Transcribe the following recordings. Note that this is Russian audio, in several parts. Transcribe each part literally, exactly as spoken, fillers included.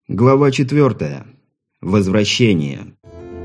Глава четвертая. Возвращение.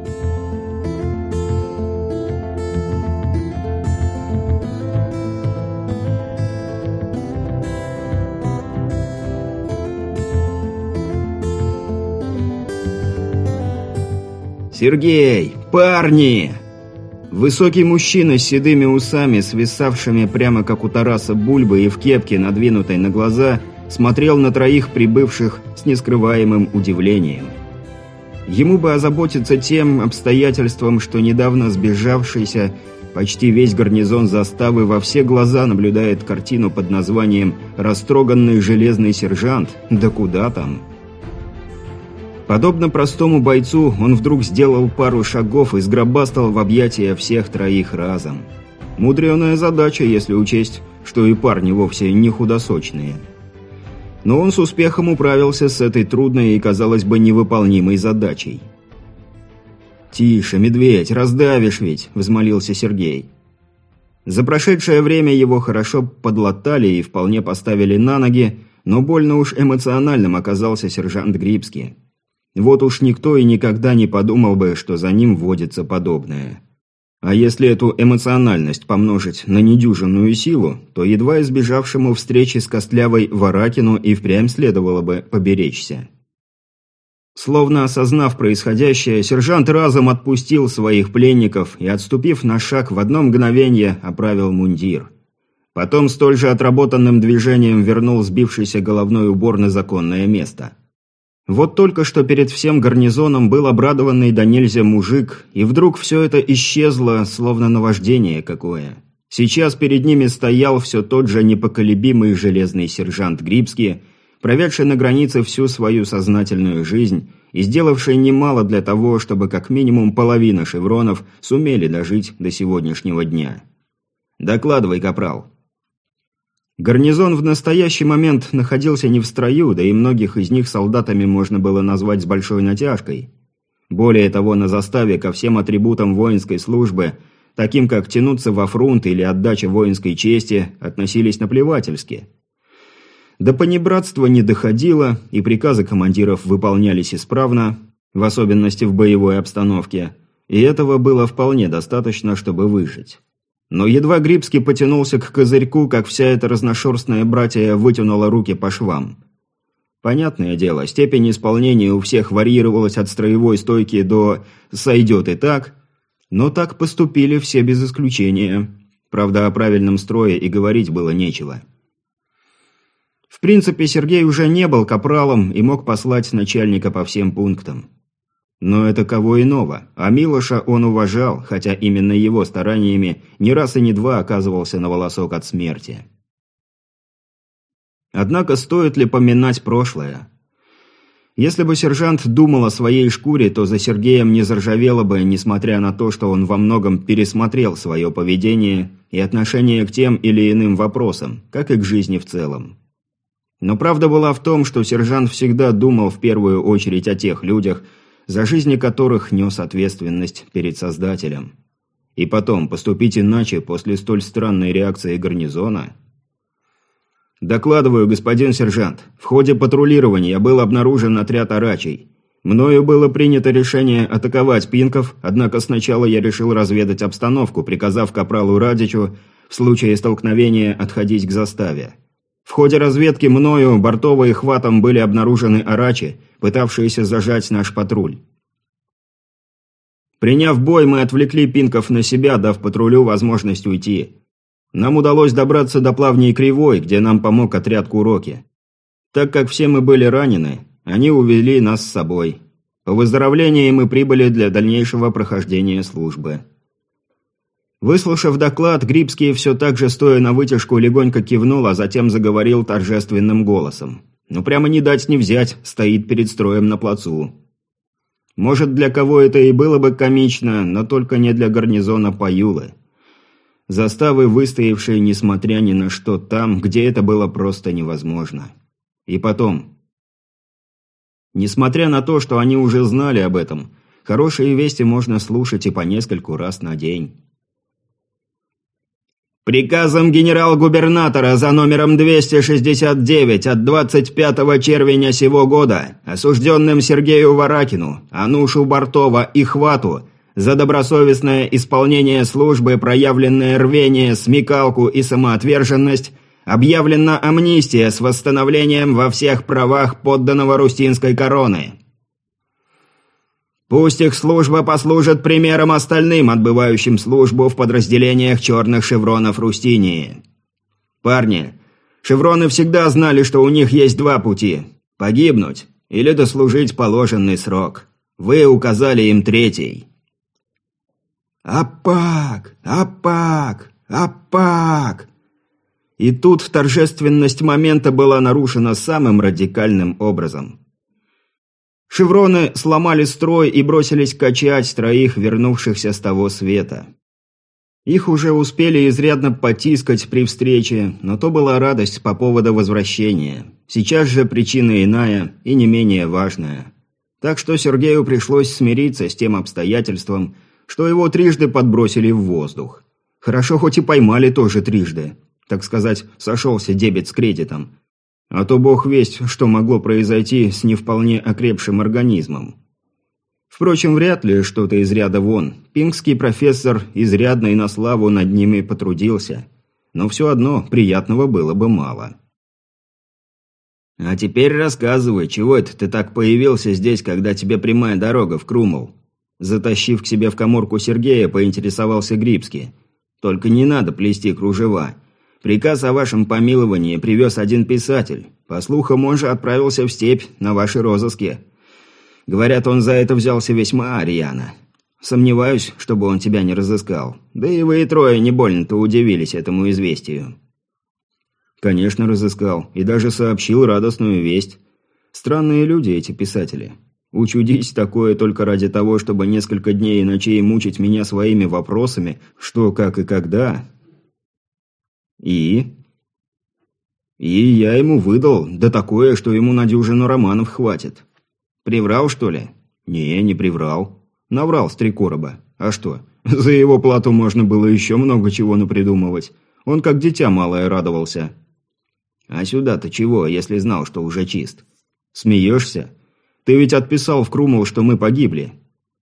«Сергей! Парни!» Высокий мужчина с седыми усами, свисавшими прямо как у Тараса Бульбы и в кепке, надвинутой на глаза, смотрел на троих прибывших с нескрываемым удивлением. Ему бы озаботиться тем обстоятельством, что недавно сбежавшийся почти весь гарнизон заставы во все глаза наблюдает картину под названием «Растроганный железный сержант». Да куда там? Подобно простому бойцу, он вдруг сделал пару шагов и сгробастал в объятия всех троих разом. Мудреная задача, если учесть, что и парни вовсе не худосочные. Но он с успехом управился с этой трудной и, казалось бы, невыполнимой задачей. «Тише, медведь, раздавишь ведь!» – взмолился Сергей. За прошедшее время его хорошо подлатали и вполне поставили на ноги, но больно уж эмоциональным оказался сержант Грибский. Вот уж никто и никогда не подумал бы, что за ним водится подобное. А если эту эмоциональность помножить на недюжинную силу, то едва избежавшему встречи с костлявой Варакину и впрямь следовало бы поберечься. Словно осознав происходящее, сержант разом отпустил своих пленников и, отступив на шаг, в одно мгновение оправил мундир. Потом столь же отработанным движением вернул сбившийся головной убор на законное место. Вот только что перед всем гарнизоном был обрадованный до нельзя мужик, и вдруг все это исчезло, словно наваждение какое. Сейчас перед ними стоял все тот же непоколебимый железный сержант Грибский, проведший на границе всю свою сознательную жизнь и сделавший немало для того, чтобы как минимум половина шевронов сумели дожить до сегодняшнего дня. «Докладывай, капрал». Гарнизон в настоящий момент находился не в строю, да и многих из них солдатами можно было назвать с большой натяжкой. Более того, на заставе ко всем атрибутам воинской службы, таким как тянуться во фронт или отдача воинской чести, относились наплевательски. До понебратства не доходило, и приказы командиров выполнялись исправно, в особенности в боевой обстановке, и этого было вполне достаточно, чтобы выжить. Но едва Грибский потянулся к козырьку, как вся эта разношерстная братья вытянула руки по швам. Понятное дело, степень исполнения у всех варьировалась от строевой стойки до «сойдет и так», но так поступили все без исключения. Правда, о правильном строе и говорить было нечего. В принципе, Сергей уже не был капралом и мог послать начальника по всем пунктам. Но это кого иного, а Милоша он уважал, хотя именно его стараниями не раз и не два оказывался на волосок от смерти. Однако стоит ли поминать прошлое? Если бы сержант думал о своей шкуре, то за Сергеем не заржавело бы, несмотря на то, что он во многом пересмотрел свое поведение и отношение к тем или иным вопросам, как и к жизни в целом. Но правда была в том, что сержант всегда думал в первую очередь о тех людях, за жизни которых нес ответственность перед Создателем. И потом, поступить иначе после столь странной реакции гарнизона? «Докладываю, господин сержант. В ходе патрулирования был обнаружен отряд арачей. Мною было принято решение атаковать пинков, однако сначала я решил разведать обстановку, приказав капралу Радичу в случае столкновения отходить к заставе. В ходе разведки мною, Бортова и Хватом были обнаружены арачи, пытавшиеся зажать наш патруль. Приняв бой, мы отвлекли пинков на себя, дав патрулю возможность уйти. Нам удалось добраться до плавней Кривой, где нам помог отряд Куроки. Так как все мы были ранены, они увели нас с собой. По выздоровлении мы прибыли для дальнейшего прохождения службы». Выслушав доклад, Грибский все так же стоя на вытяжку легонько кивнул, а затем заговорил торжественным голосом. Ну прямо не дать не взять, стоит перед строем на плацу. Может, для кого это и было бы комично, но только не для гарнизона Паюлы. Заставы, выстоявшие несмотря ни на что там, где это было просто невозможно. И потом. Несмотря на то, что они уже знали об этом, хорошие вести можно слушать и по нескольку раз на день. Приказом генерал-губернатора за номером двести шестьдесят девять от двадцать пятого червеня сего года осужденным Сергею Варакину, Анушу Бартова и Хвату за добросовестное исполнение службы, проявленное рвение, смекалку и самоотверженность объявлена амнистия с восстановлением во всех правах подданного Рустинской короны. Пусть их служба послужит примером остальным, отбывающим службу в подразделениях черных шевронов Рустинии. Парни, шевроны всегда знали, что у них есть два пути – погибнуть или дослужить положенный срок. Вы указали им третий. «Апак! Апак! Апак!» И тут торжественность момента была нарушена самым радикальным образом. Шевроны сломали строй и бросились качать троих вернувшихся с того света. Их уже успели изрядно потискать при встрече, но то была радость по поводу возвращения. Сейчас же причина иная и не менее важная. Так что Сергею пришлось смириться с тем обстоятельством, что его трижды подбросили в воздух. Хорошо, хоть и поймали тоже трижды. Так сказать, сошелся дебет с кредитом. А то бог весть, что могло произойти с не вполне окрепшим организмом. Впрочем, вряд ли что-то из ряда вон. Пингский профессор изрядно и на славу над ними потрудился. Но все одно приятного было бы мало. «А теперь рассказывай, чего это ты так появился здесь, когда тебе прямая дорога в Крумол?» Затащив к себе в каморку Сергея, поинтересовался Грибский. «Только не надо плести кружева. Приказ о вашем помиловании привез один писатель. По слухам, он же отправился в степь на ваши розыски. Говорят, он за это взялся весьма рьяно. Сомневаюсь, чтобы он тебя не разыскал. Да и вы и трое не больно-то удивились этому известию». «Конечно, разыскал. И даже сообщил радостную весть. Странные люди эти писатели. Учудить такое только ради того, чтобы несколько дней и ночей мучить меня своими вопросами, что, как и когда». «И?» «И я ему выдал, да такое, что ему на дюжину романов хватит». «Приврал, что ли?» «Не, не приврал. Наврал с три короба. А что? За его плату можно было еще много чего напридумывать. Он как дитя малое радовался». «А сюда-то чего, если знал, что уже чист?» «Смеешься? Ты ведь отписал в Крумол, что мы погибли».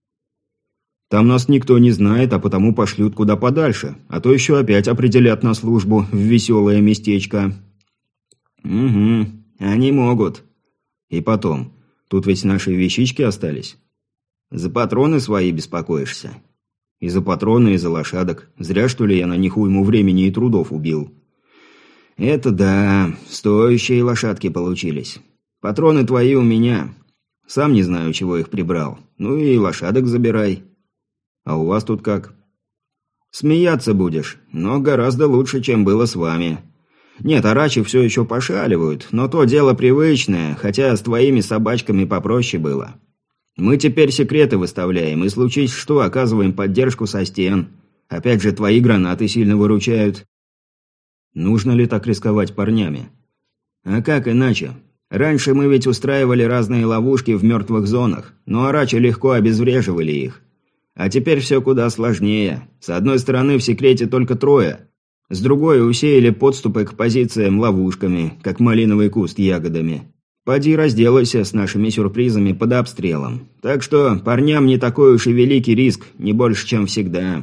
«Там нас никто не знает, а потому пошлют куда подальше, а то еще опять определят на службу в веселое местечко». «Угу, они могут. И потом, тут ведь наши вещички остались. За патроны свои беспокоишься?» «И за патроны, и за лошадок. Зря, что ли, я на них уйму времени и трудов убил». «Это да, стоящие лошадки получились. Патроны твои у меня. Сам не знаю, чего их прибрал. Ну и лошадок забирай». «А у вас тут как?» «Смеяться будешь, но гораздо лучше, чем было с вами. Нет, арачи все еще пошаливают, но то дело привычное, хотя с твоими собачками попроще было. Мы теперь секреты выставляем, и случись что, оказываем поддержку со стен. Опять же, твои гранаты сильно выручают». «Нужно ли так рисковать парнями?» «А как иначе? Раньше мы ведь устраивали разные ловушки в мертвых зонах, но арачи легко обезвреживали их. А теперь все куда сложнее. С одной стороны, в секрете только трое. С другой усеяли подступы к позициям ловушками, как малиновый куст ягодами. Поди разделайся с нашими сюрпризами под обстрелом. Так что парням не такой уж и великий риск, не больше, чем всегда».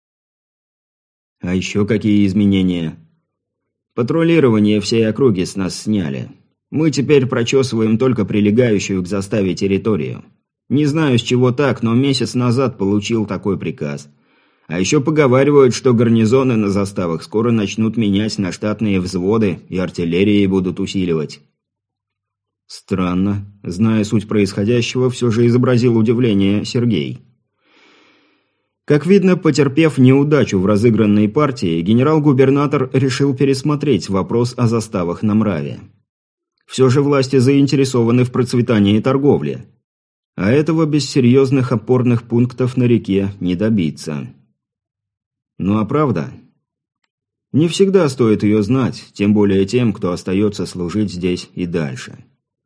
«А еще какие изменения?» «Патрулирование всей округи с нас сняли. Мы теперь прочесываем только прилегающую к заставе территорию. Не знаю, с чего так, но месяц назад получил такой приказ. А еще поговаривают, что гарнизоны на заставах скоро начнут менять на штатные взводы и артиллерии будут усиливать». «Странно. Зная суть происходящего, все же изобразил удивление Сергей». Как видно, потерпев неудачу в разыгранной партии, генерал-губернатор решил пересмотреть вопрос о заставах на Мраве. Все же власти заинтересованы в процветании торговли. А этого без серьезных опорных пунктов на реке не добиться. Ну а правда? Не всегда стоит ее знать, тем более тем, кто остается служить здесь и дальше.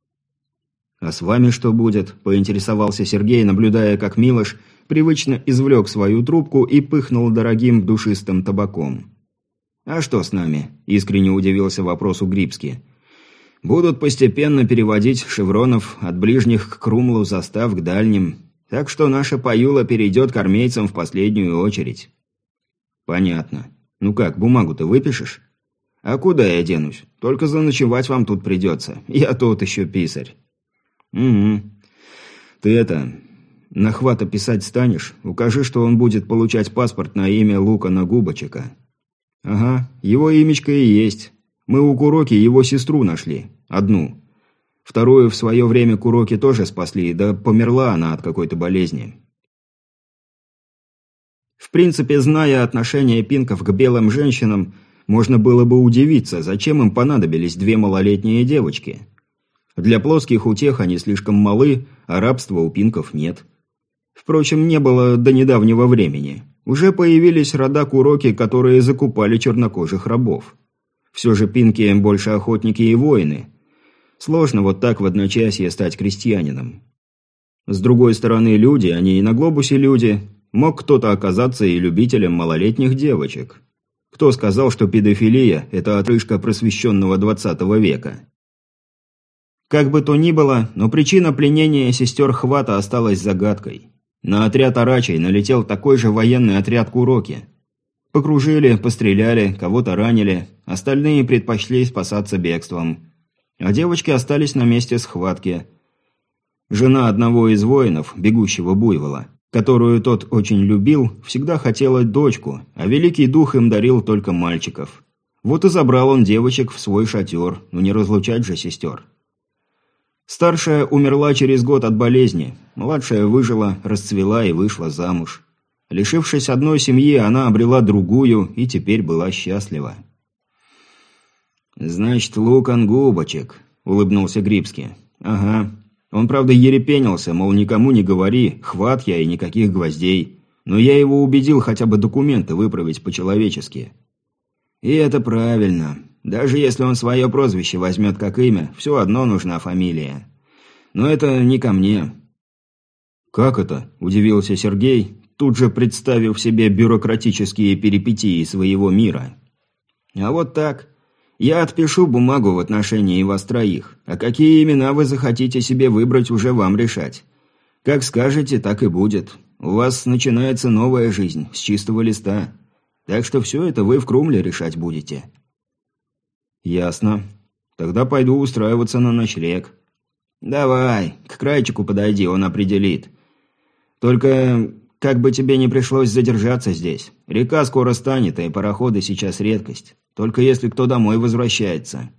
«А с вами что будет?» – поинтересовался Сергей, наблюдая, как Милош привычно извлек свою трубку и пыхнул дорогим душистым табаком. «А что с нами?» – искренне удивился вопросу Грибский. «Будут постепенно переводить шевронов от ближних к Крумлу застав к дальним, так что наша Паюла перейдет к армейцам в последнюю очередь». «Понятно. Ну как, бумагу-то выпишешь?» «А куда я денусь? Только заночевать вам тут придется. Я тот еще писарь». «Угу. Ты это... на Хвата писать станешь? Укажи, что он будет получать паспорт на имя Лукана Губочека». «Ага, его имечко и есть. Мы у Куроки его сестру нашли. Одну. Вторую в свое время Куроки тоже спасли, да померла она от какой-то болезни». В принципе, зная отношение пинков к белым женщинам, можно было бы удивиться, зачем им понадобились две малолетние девочки. Для плоских утех они слишком малы, а рабства у пинков нет. Впрочем, не было до недавнего времени. Уже появились рода Куроки, которые закупали чернокожих рабов. Все же пинки больше охотники и воины. Сложно вот так в одночасье стать крестьянином. С другой стороны, люди, они и на глобусе люди. Мог кто-то оказаться и любителем малолетних девочек. Кто сказал, что педофилия – это отрыжка просвещенного двадцатого века? Как бы то ни было, но причина пленения сестер Хвата осталась загадкой. На отряд арачей налетел такой же военный отряд Куроки. Покружили, постреляли, кого-то ранили, остальные предпочли спасаться бегством. А девочки остались на месте схватки. Жена одного из воинов, бегущего буйвола, которую тот очень любил, всегда хотела дочку, а Великий Дух им дарил только мальчиков. Вот и забрал он девочек в свой шатер, но не разлучать же сестер. Старшая умерла через год от болезни, младшая выжила, расцвела и вышла замуж. Лишившись одной семьи, она обрела другую и теперь была счастлива. «Значит, Лукан Губочек», — улыбнулся Грибский. «Ага. Он, правда, ерепенился, мол, никому не говори, Хват я и никаких гвоздей. Но я его убедил хотя бы документы выправить по-человечески». «И это правильно. Даже если он свое прозвище возьмет как имя, все одно нужна фамилия. Но это не ко мне». «Как это?» – удивился Сергей, тут же представив себе бюрократические перипетии своего мира. «А вот так. Я отпишу бумагу в отношении вас троих, а какие имена вы захотите себе выбрать, уже вам решать. Как скажете, так и будет. У вас начинается новая жизнь, с чистого листа. Так что все это вы в Крумле решать будете». «Ясно. Тогда пойду устраиваться на ночлег». «Давай, к крайчику подойди, он определит. Только как бы тебе не пришлось задержаться здесь. Река скоро станет, и пароходы сейчас редкость. Только если кто домой возвращается».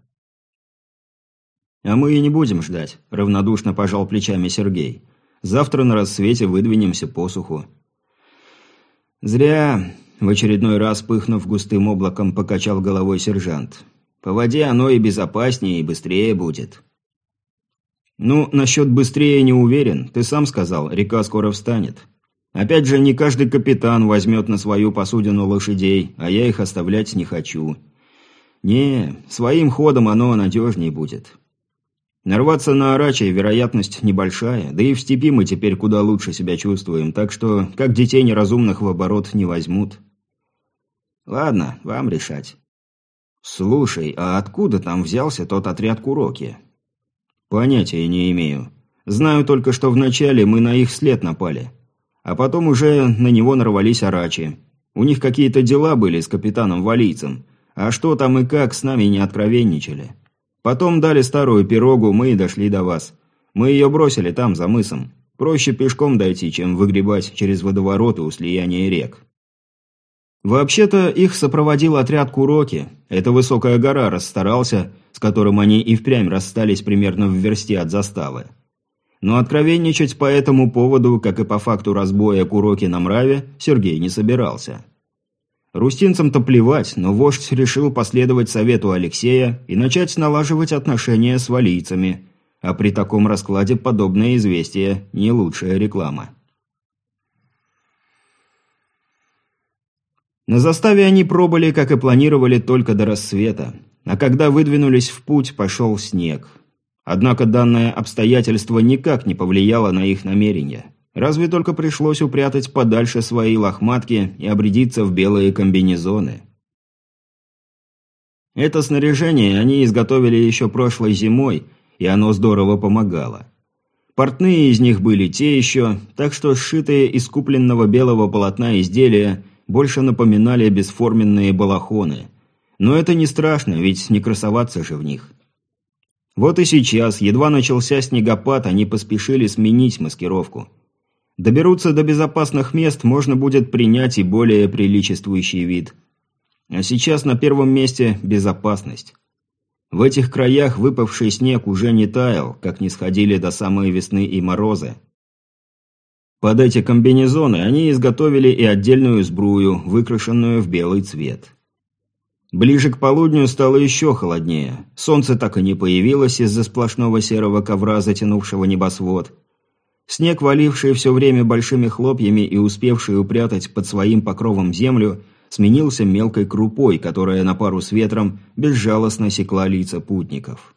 «А мы и не будем ждать», – равнодушно пожал плечами Сергей. «Завтра на рассвете выдвинемся по суху». «Зря», – в очередной раз пыхнув густым облаком, покачал головой сержант. «По воде оно и безопаснее, и быстрее будет». «Ну, насчет быстрее не уверен. Ты сам сказал, река скоро встанет. Опять же, не каждый капитан возьмет на свою посудину лошадей, а я их оставлять не хочу. Не, своим ходом оно надежнее будет. Нарваться на арачей вероятность небольшая, да и в степи мы теперь куда лучше себя чувствуем, так что как детей неразумных в оборот не возьмут». «Ладно, вам решать». «Слушай, а откуда там взялся тот отряд Куроки?» «Понятия не имею. Знаю только, что вначале мы на их след напали. А потом уже на него нарвались арачи. У них какие-то дела были с капитаном-валийцем. А что там и как, с нами не откровенничали. Потом дали старую пирогу, мы и дошли до вас. Мы ее бросили там, за мысом. Проще пешком дойти, чем выгребать через водовороты у слияния рек». Вообще-то их сопроводил отряд Куроки. Эта высокая гора расстарался, с которым они и впрямь расстались примерно в версте от заставы. Но откровенничать по этому поводу, как и по факту разбоя Куроки на Мраве, Сергей не собирался. Рустинцам-то плевать, но вождь решил последовать совету Алексея и начать налаживать отношения с валийцами, а при таком раскладе подобное известие – не лучшая реклама. На заставе они пробыли, как и планировали, только до рассвета, а когда выдвинулись в путь, пошел снег. Однако данное обстоятельство никак не повлияло на их намерения. Разве только пришлось упрятать подальше свои лохматки и обрядиться в белые комбинезоны. Это снаряжение они изготовили еще прошлой зимой, и оно здорово помогало. Портные из них были те еще, так что сшитые из купленного белого полотна изделия больше напоминали бесформенные балахоны. Но это не страшно, ведь не красоваться же в них. Вот и сейчас, едва начался снегопад, они поспешили сменить маскировку. Доберутся до безопасных мест, можно будет принять и более приличествующий вид. А сейчас на первом месте безопасность. В этих краях выпавший снег уже не таял, как не сходили до самой весны и морозы. Под эти комбинезоны они изготовили и отдельную сбрую, выкрашенную в белый цвет. Ближе к полудню стало еще холоднее. Солнце так и не появилось из-за сплошного серого ковра, затянувшего небосвод. Снег, валивший все время большими хлопьями и успевший упрятать под своим покровом землю, сменился мелкой крупой, которая на пару с ветром безжалостно секла лица путников.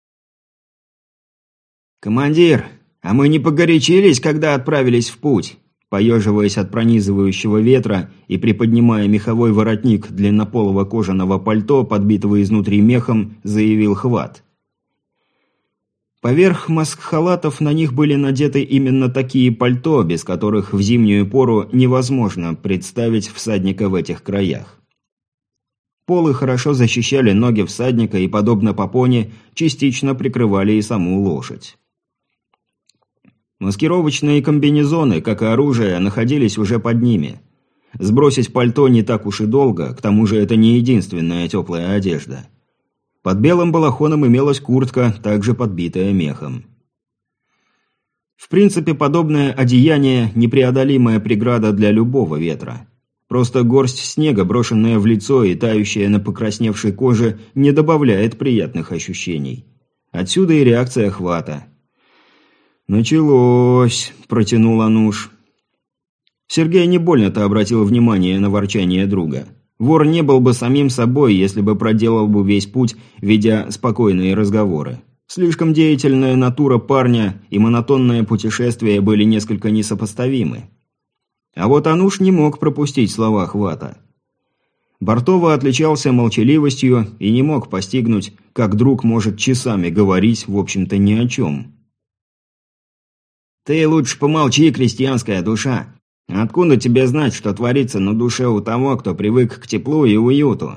«Командир, а мы не погорячились, когда отправились в путь?» Поеживаясь от пронизывающего ветра и приподнимая меховой воротник длиннополого кожаного пальто, подбитого изнутри мехом, заявил Хват. Поверх маск-халатов на них были надеты именно такие пальто, без которых в зимнюю пору невозможно представить всадника в этих краях. Полы хорошо защищали ноги всадника и, подобно попоне, частично прикрывали и саму лошадь. Маскировочные комбинезоны, как и оружие, находились уже под ними. Сбросить пальто не так уж и долго, к тому же это не единственная теплая одежда. Под белым балахоном имелась куртка, также подбитая мехом. В принципе, подобное одеяние – непреодолимая преграда для любого ветра. Просто горсть снега, брошенная в лицо и тающая на покрасневшей коже, не добавляет приятных ощущений. Отсюда и реакция Хвата. «Началось», – протянул Ануш. Сергей не больно-то обратил внимание на ворчание друга. Вор не был бы самим собой, если бы проделал бы весь путь, ведя спокойные разговоры. Слишком деятельная натура парня и монотонное путешествие были несколько несопоставимы. А вот Ануш не мог пропустить слова Хвата. Бартова отличался молчаливостью и не мог постигнуть, как друг может часами говорить, в общем-то, ни о чем. «Ты лучше помолчи, крестьянская душа. Откуда тебе знать, что творится на душе у того, кто привык к теплу и уюту?»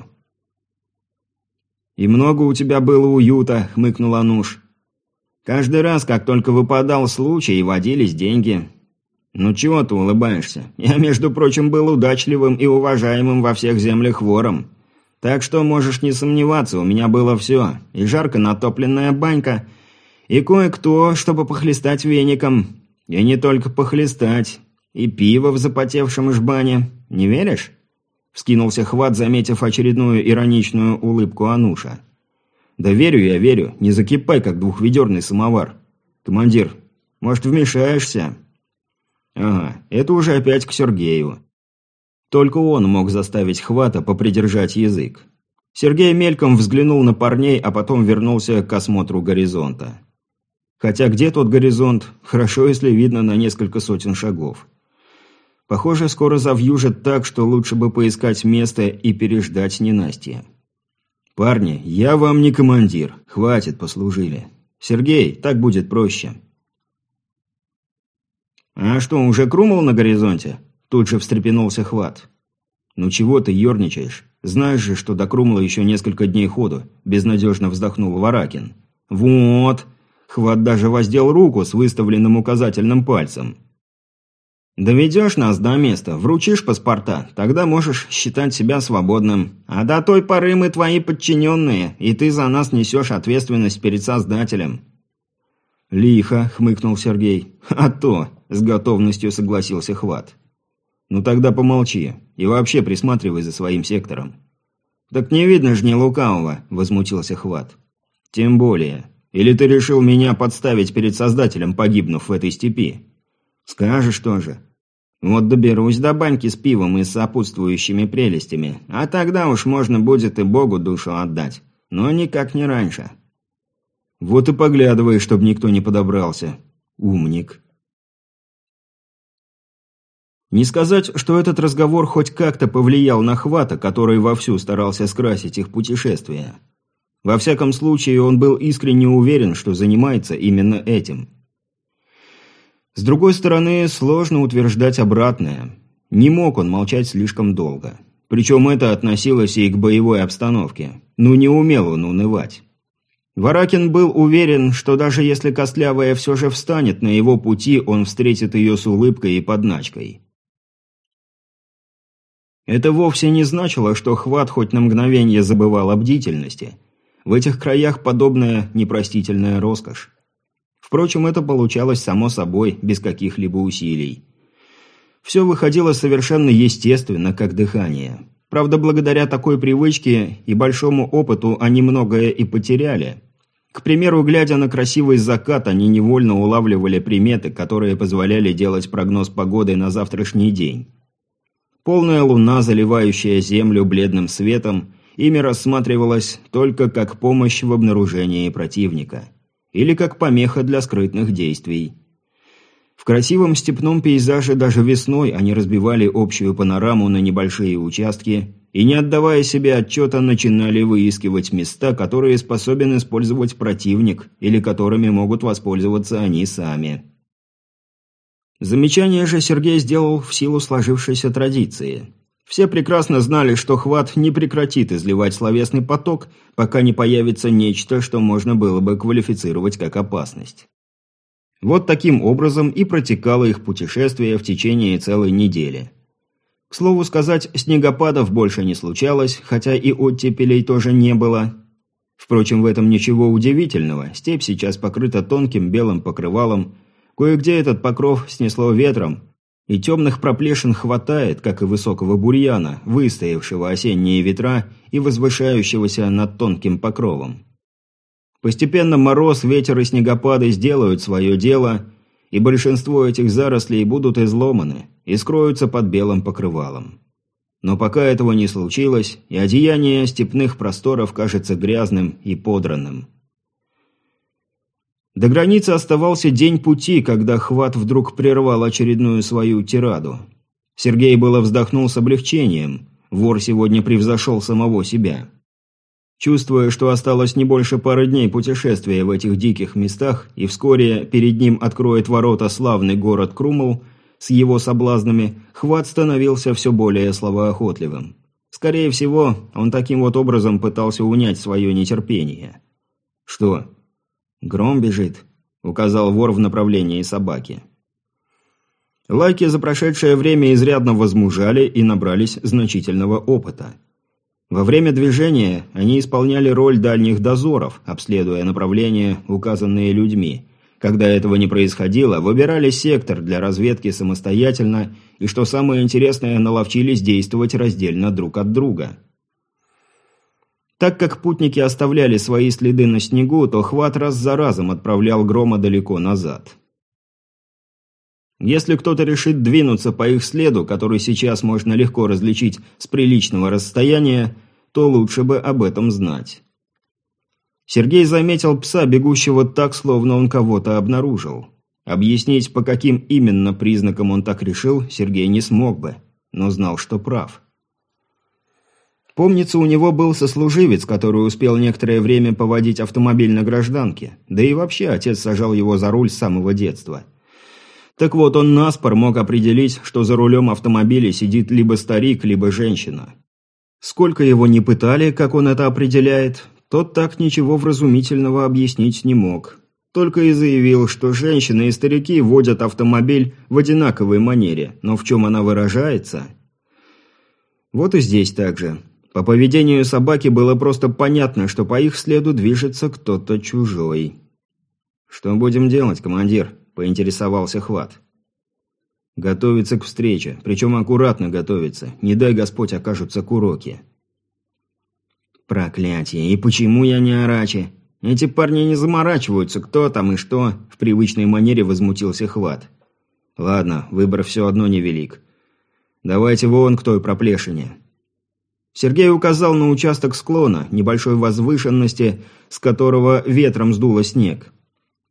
«И много у тебя было уюта», — хмыкнул Ануш. «Каждый раз, как только выпадал случай, водились деньги. Ну чего ты улыбаешься? Я, между прочим, был удачливым и уважаемым во всех землях вором. Так что можешь не сомневаться, у меня было все. И жарко натопленная банька, и кое-кто, чтобы похлестать веником. И не только похлестать. И пиво в запотевшем жбане. Не веришь?» Вскинулся Хват, заметив очередную ироничную улыбку Ануша. «Да верю я, верю. Не закипай, как двухведерный самовар. Командир, может, вмешаешься?» «Ага, это уже опять к Сергею». Только он мог заставить Хвата попридержать язык. Сергей мельком взглянул на парней, а потом вернулся к осмотру горизонта. Хотя где тот горизонт, хорошо, если видно на несколько сотен шагов. Похоже, скоро завьюжит так, что лучше бы поискать место и переждать ненастье. «Парни, я вам не командир. Хватит, послужили. Сергей, так будет проще». «А что, уже Крумол на горизонте?» Тут же встрепенулся Хват. «Ну чего ты ерничаешь? Знаешь же, что до Крумола еще несколько дней ходу», безнадежно вздохнул Варакин. «Вот!» Хват даже воздел руку с выставленным указательным пальцем. «Доведешь нас до места, вручишь паспорта, тогда можешь считать себя свободным. А до той поры мы твои подчиненные, и ты за нас несешь ответственность перед Создателем». «Лихо», — хмыкнул Сергей. «А то», — с готовностью согласился Хват. «Ну тогда помолчи и вообще присматривай за своим сектором». «Так не видно ж ни лукавого», — возмутился Хват. «Тем более. Или ты решил меня подставить перед Создателем, погибнув в этой степи?» «Скажешь тоже. Вот доберусь до баньки с пивом и с сопутствующими прелестями, а тогда уж можно будет и Богу душу отдать, но никак не раньше». «Вот и поглядывай, чтобы никто не подобрался. Умник». Не сказать, что этот разговор хоть как-то повлиял на Хвата, который вовсю старался скрасить их путешествие. Во всяком случае, он был искренне уверен, что занимается именно этим. С другой стороны, сложно утверждать обратное. Не мог он молчать слишком долго. Причем это относилось и к боевой обстановке. Ну не умел он унывать. Варакин был уверен, что даже если Костлявая все же встанет на его пути, он встретит ее с улыбкой и подначкой. Это вовсе не значило, что Хват хоть на мгновение забывал о бдительности. В этих краях подобная непростительная роскошь. Впрочем, это получалось само собой, без каких-либо усилий. Все выходило совершенно естественно, как дыхание. Правда, благодаря такой привычке и большому опыту они многое и потеряли. К примеру, глядя на красивый закат, они невольно улавливали приметы, которые позволяли делать прогноз погоды на завтрашний день. Полная луна, заливающая землю бледным светом, ими рассматривалась только как помощь в обнаружении противника. Или как помеха для скрытных действий. В красивом степном пейзаже даже весной они разбивали общую панораму на небольшие участки и, не отдавая себе отчета, начинали выискивать места, которые способен использовать противник или которыми могут воспользоваться они сами. Замечание же Сергей сделал в силу сложившейся традиции. Все прекрасно знали, что Хват не прекратит изливать словесный поток, пока не появится нечто, что можно было бы квалифицировать как опасность. Вот таким образом и протекало их путешествие в течение целой недели. К слову сказать, снегопадов больше не случалось, хотя и оттепелей тоже не было. Впрочем, в этом ничего удивительного, степь сейчас покрыта тонким белым покрывалом, кое-где этот покров снесло ветром, и темных проплешин хватает, как и высокого бурьяна, выстоявшего осенние ветра и возвышающегося над тонким покровом. Постепенно мороз, ветер и снегопады сделают свое дело, и большинство этих зарослей будут изломаны и скроются под белым покрывалом. Но пока этого не случилось, и одеяние степных просторов кажется грязным и подранным. До границы оставался день пути, когда Хват вдруг прервал очередную свою тираду. Сергей было вздохнул с облегчением. Вор сегодня превзошел самого себя. Чувствуя, что осталось не больше пары дней путешествия в этих диких местах, и вскоре перед ним откроет ворота славный город Крумл с его соблазнами, Хват становился все более словоохотливым. Скорее всего, он таким вот образом пытался унять свое нетерпение. «Что?» «Гром бежит», — указал вор в направлении собаки. Лайки за прошедшее время изрядно возмужали и набрались значительного опыта. Во время движения они исполняли роль дальних дозоров, обследуя направления, указанные людьми. Когда этого не происходило, выбирали сектор для разведки самостоятельно и, что самое интересное, наловчились действовать раздельно друг от друга. Так как путники оставляли свои следы на снегу, то Хват раз за разом отправлял Грома далеко назад. Если кто-то решит двинуться по их следу, который сейчас можно легко различить с приличного расстояния, то лучше бы об этом знать. Сергей заметил пса, бегущего так, словно он кого-то обнаружил. Объяснить, по каким именно признакам он так решил, Сергей не смог бы, но знал, что прав. Помнится, у него был сослуживец, который успел некоторое время поводить автомобиль на гражданке, да и вообще отец сажал его за руль с самого детства. Так вот, он наспор мог определить, что за рулем автомобиля сидит либо старик, либо женщина. Сколько его ни пытали, как он это определяет, тот так ничего вразумительного объяснить не мог. Только и заявил, что женщины и старики водят автомобиль в одинаковой манере, но в чем она выражается? Вот и здесь так же. По поведению собаки было просто понятно, что по их следу движется кто-то чужой. «Что будем делать, командир?» – поинтересовался Хват. «Готовиться к встрече, причем аккуратно готовиться, не дай Господь окажутся куроки». «Проклятие, и почему я не Арачи? Эти парни не заморачиваются, кто там и что», – в привычной манере возмутился Хват. «Ладно, выбор все одно невелик. Давайте вон к той проплешине». Сергей указал на участок склона, небольшой возвышенности, с которого ветром сдуло снег.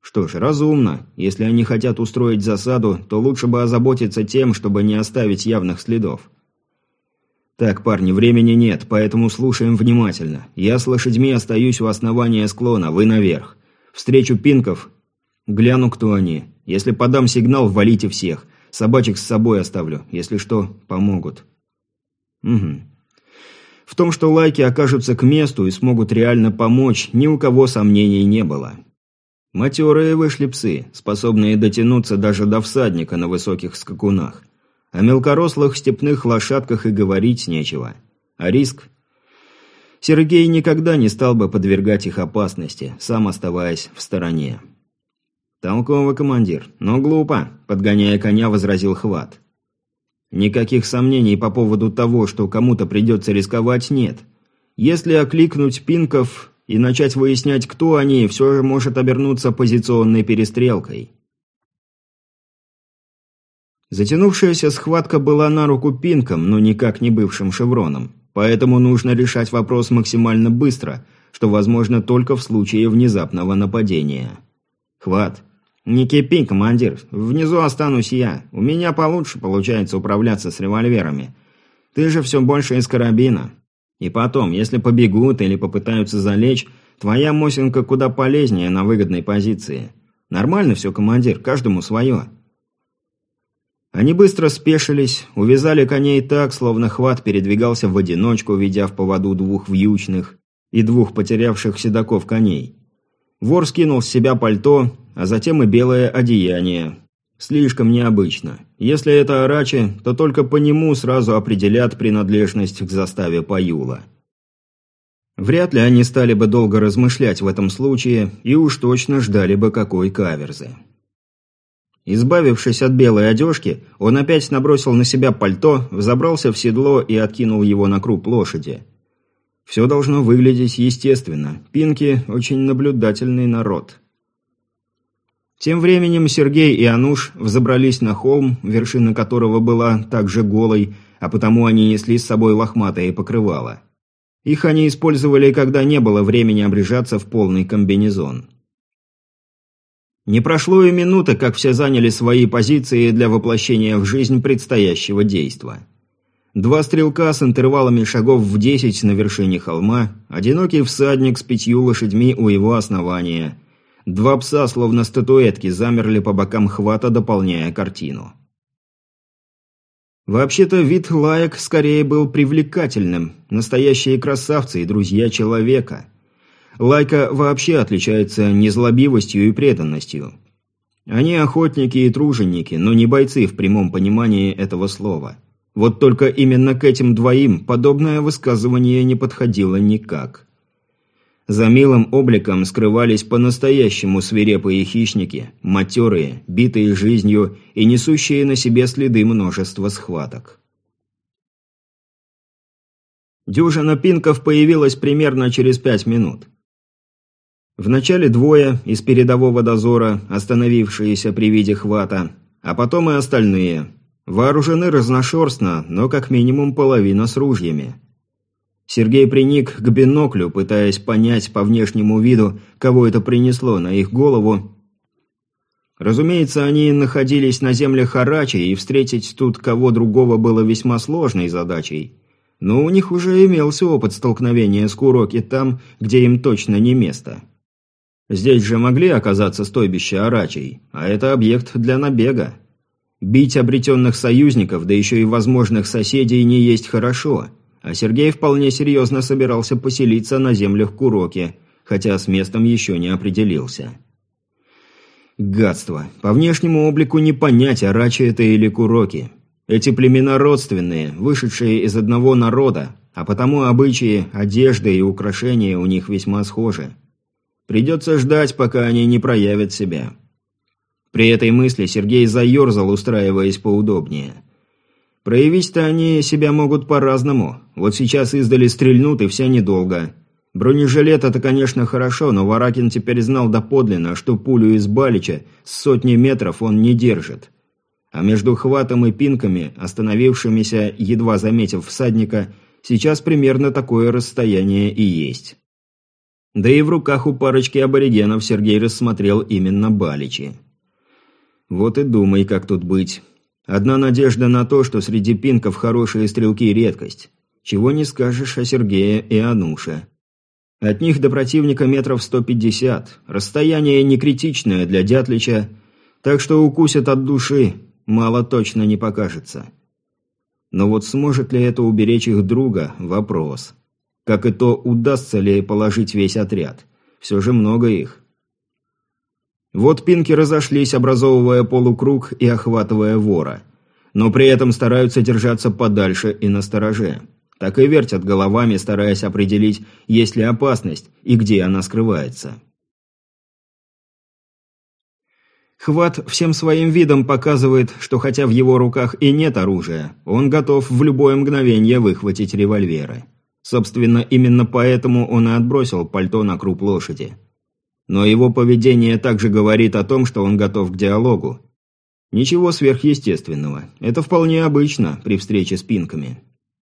Что ж, разумно. Если они хотят устроить засаду, то лучше бы озаботиться тем, чтобы не оставить явных следов. Так, парни, времени нет, поэтому слушаем внимательно. Я с лошадьми остаюсь у основания склона, вы наверх. Встречу пинков. Гляну, кто они. Если подам сигнал, валите всех. Собачек с собой оставлю. Если что, помогут. Угу. В том, что лайки окажутся к месту и смогут реально помочь, ни у кого сомнений не было. Матерые вышли псы, способные дотянуться даже до всадника на высоких скакунах. О мелкорослых степных лошадках и говорить нечего. А риск? Сергей никогда не стал бы подвергать их опасности, сам оставаясь в стороне. «Толково, командир, но глупо», – подгоняя коня, возразил Хват. «Никаких сомнений по поводу того, что кому-то придется рисковать, нет. Если окликнуть пинков и начать выяснять, кто они, все же может обернуться позиционной перестрелкой». Затянувшаяся схватка была на руку пинкам, но никак не бывшим шевроном. Поэтому нужно решать вопрос максимально быстро, что возможно только в случае внезапного нападения. «Хват». «Не кипи, командир. Внизу останусь я. У меня получше получается управляться с револьверами. Ты же все больше из карабина. И потом, если побегут или попытаются залечь, твоя Мосинка куда полезнее на выгодной позиции. Нормально все, командир, каждому свое». Они быстро спешились, увязали коней так, словно Хват передвигался в одиночку, ведя в поводу двух вьючных и двух потерявших седаков коней. Вор скинул с себя пальто, а затем и белое одеяние. Слишком необычно. Если это Арачи, то только по нему сразу определят принадлежность к заставе Паюла. Вряд ли они стали бы долго размышлять в этом случае и уж точно ждали бы какой каверзы. Избавившись от белой одежки, он опять набросил на себя пальто, взобрался в седло и откинул его на круп лошади. Все должно выглядеть естественно. Пинки – очень наблюдательный народ. Тем временем Сергей и Ануш взобрались на холм, вершина которого была также голой, а потому они несли с собой лохматое покрывало. Их они использовали, когда не было времени обрежаться в полный комбинезон. Не прошло и минуты, как все заняли свои позиции для воплощения в жизнь предстоящего действа. Два стрелка с интервалами шагов в десять на вершине холма, одинокий всадник с пятью лошадьми у его основания. Два пса, словно статуэтки, замерли по бокам Хвата, дополняя картину. Вообще-то вид лаек скорее был привлекательным, настоящие красавцы и друзья человека. Лайка вообще отличается незлобивостью и преданностью. Они охотники и труженики, но не бойцы в прямом понимании этого слова. Вот только именно к этим двоим подобное высказывание не подходило никак. За милым обликом скрывались по-настоящему свирепые хищники, матерые, битые жизнью и несущие на себе следы множества схваток. Дюжина пинков появилась примерно через пять минут. Вначале двое из передового дозора, остановившиеся при виде Хвата, а потом и остальные. Вооружены разношерстно, но как минимум половина с ружьями. Сергей приник к биноклю, пытаясь понять по внешнему виду, кого это принесло на их голову. Разумеется, они находились на землях Арачи, и встретить тут кого другого было весьма сложной задачей. Но у них уже имелся опыт столкновения с Куроки там, где им точно не место. Здесь же могли оказаться стойбища Арачей, а это объект для набега. Бить обретенных союзников, да еще и возможных соседей, не есть хорошо, а Сергей вполне серьезно собирался поселиться на землях Куроки, хотя с местом еще не определился. Гадство. По внешнему облику не понять, Арачи это или Куроки. Эти племена родственные, вышедшие из одного народа, а потому обычаи, одежда и украшения у них весьма схожи. Придется ждать, пока они не проявят себя. При этой мысли Сергей заерзал, устраиваясь поудобнее. Проявить-то они себя могут по-разному. Вот сейчас издали стрельнут, и вся недолго. Бронежилет – это, конечно, хорошо, но Варакин теперь знал доподлинно, что пулю из Балича с сотни метров он не держит. А между Хватом и пинками, остановившимися, едва заметив всадника, сейчас примерно такое расстояние и есть. Да и в руках у парочки аборигенов Сергей рассмотрел именно баличи. Вот и думай, как тут быть. Одна надежда на то, что среди пинков хорошие стрелки редкость. Чего не скажешь о Сергее и Ануше. От них до противника метров сто пятьдесят. Расстояние не критичное для Дятлича, так что укусят от души, мало точно не покажется. Но вот сможет ли это уберечь их друга – вопрос. Как и то, удастся ли положить весь отряд. Все же много их. Вот пинки разошлись, образовывая полукруг и охватывая вора. Но при этом стараются держаться подальше и настороже. Так и вертят головами, стараясь определить, есть ли опасность и где она скрывается. Хват всем своим видом показывает, что хотя в его руках и нет оружия, он готов в любое мгновение выхватить револьверы. Собственно, именно поэтому он и отбросил пальто на круп лошади. Но его поведение также говорит о том, что он готов к диалогу. Ничего сверхъестественного. Это вполне обычно при встрече с пинками.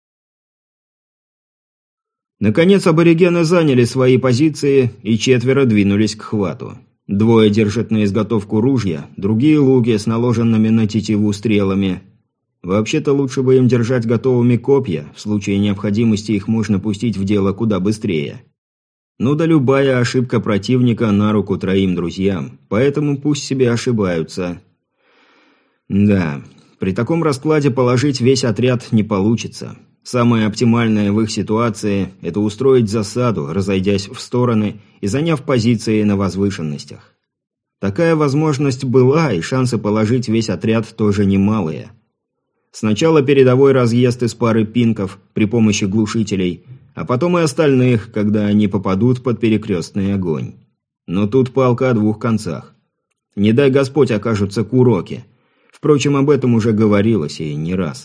Наконец аборигены заняли свои позиции, и четверо двинулись к хвату. Двое держат на изготовку ружья, другие луки с наложенными на тетиву стрелами. Вообще-то лучше бы им держать готовыми копья, в случае необходимости их можно пустить в дело куда быстрее. Ну да любая ошибка противника на руку троим друзьям, поэтому пусть себе ошибаются. Да, при таком раскладе положить весь отряд не получится. Самое оптимальное в их ситуации – это устроить засаду, разойдясь в стороны и заняв позиции на возвышенностях. Такая возможность была, и шансы положить весь отряд тоже немалые. Сначала передовой разъезд из пары пинков при помощи глушителей, а потом и остальных, когда они попадут под перекрестный огонь. Но тут палка о двух концах. Не дай Господь окажутся куроки. Впрочем, об этом уже говорилось и не раз.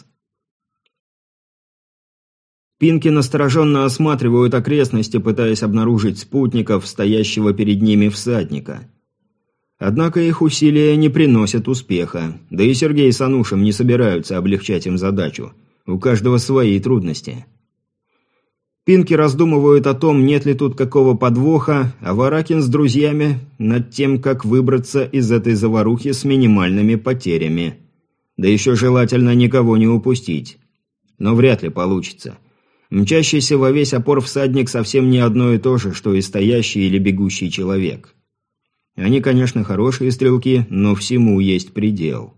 Пинки настороженно осматривают окрестности, пытаясь обнаружить спутников, стоящего перед ними всадника. Однако их усилия не приносят успеха, да и Сергей с Анушем не собираются облегчать им задачу. У каждого свои трудности. Пинки раздумывают о том, нет ли тут какого подвоха, а Варакин с друзьями над тем, как выбраться из этой заварухи с минимальными потерями. Да еще желательно никого не упустить. Но вряд ли получится. Мчащийся во весь опор всадник совсем не одно и то же, что и стоящий или бегущий человек. Они, конечно, хорошие стрелки, но всему есть предел.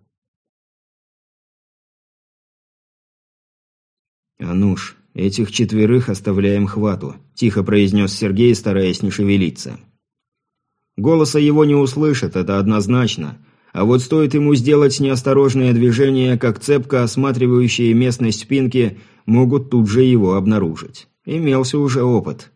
«Ануш, этих четверых оставляем хвату», – тихо произнес Сергей, стараясь не шевелиться. Голоса его не услышат, это однозначно. А вот стоит ему сделать неосторожное движение, как цепко осматривающие местность пинки могут тут же его обнаружить. Имелся уже опыт.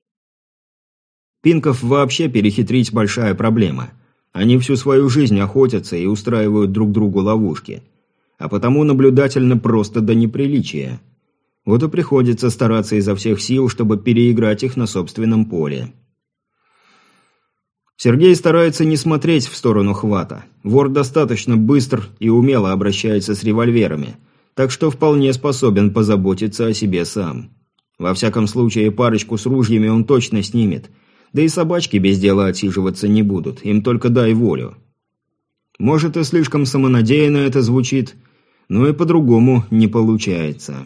Пинков вообще перехитрить большая проблема. Они всю свою жизнь охотятся и устраивают друг другу ловушки. А потому наблюдательно просто до неприличия. Вот и приходится стараться изо всех сил, чтобы переиграть их на собственном поле. Сергей старается не смотреть в сторону хвата. Вор достаточно быстр и умело обращается с револьверами, так что вполне способен позаботиться о себе сам. Во всяком случае, парочку с ружьями он точно снимет, да и собачки без дела отсиживаться не будут, им только дай волю. Может, и слишком самонадеянно это звучит, но и по-другому не получается.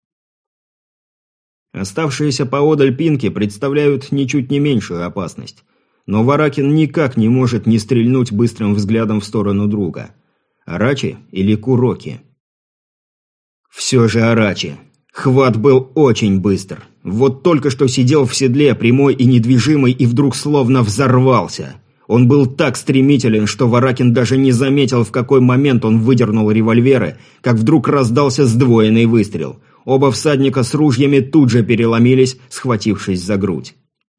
Оставшиеся поодаль пинки представляют ничуть не меньшую опасность. Но Варакин никак не может не стрельнуть быстрым взглядом в сторону друга. Арачи или Куроки? Все же Арачи. Хват был очень быстр. Вот только что сидел в седле, прямой и недвижимый, и вдруг словно взорвался. Он был так стремителен, что Варакин даже не заметил, в какой момент он выдернул револьверы, как вдруг раздался сдвоенный выстрел. Оба всадника с ружьями тут же переломились, схватившись за грудь.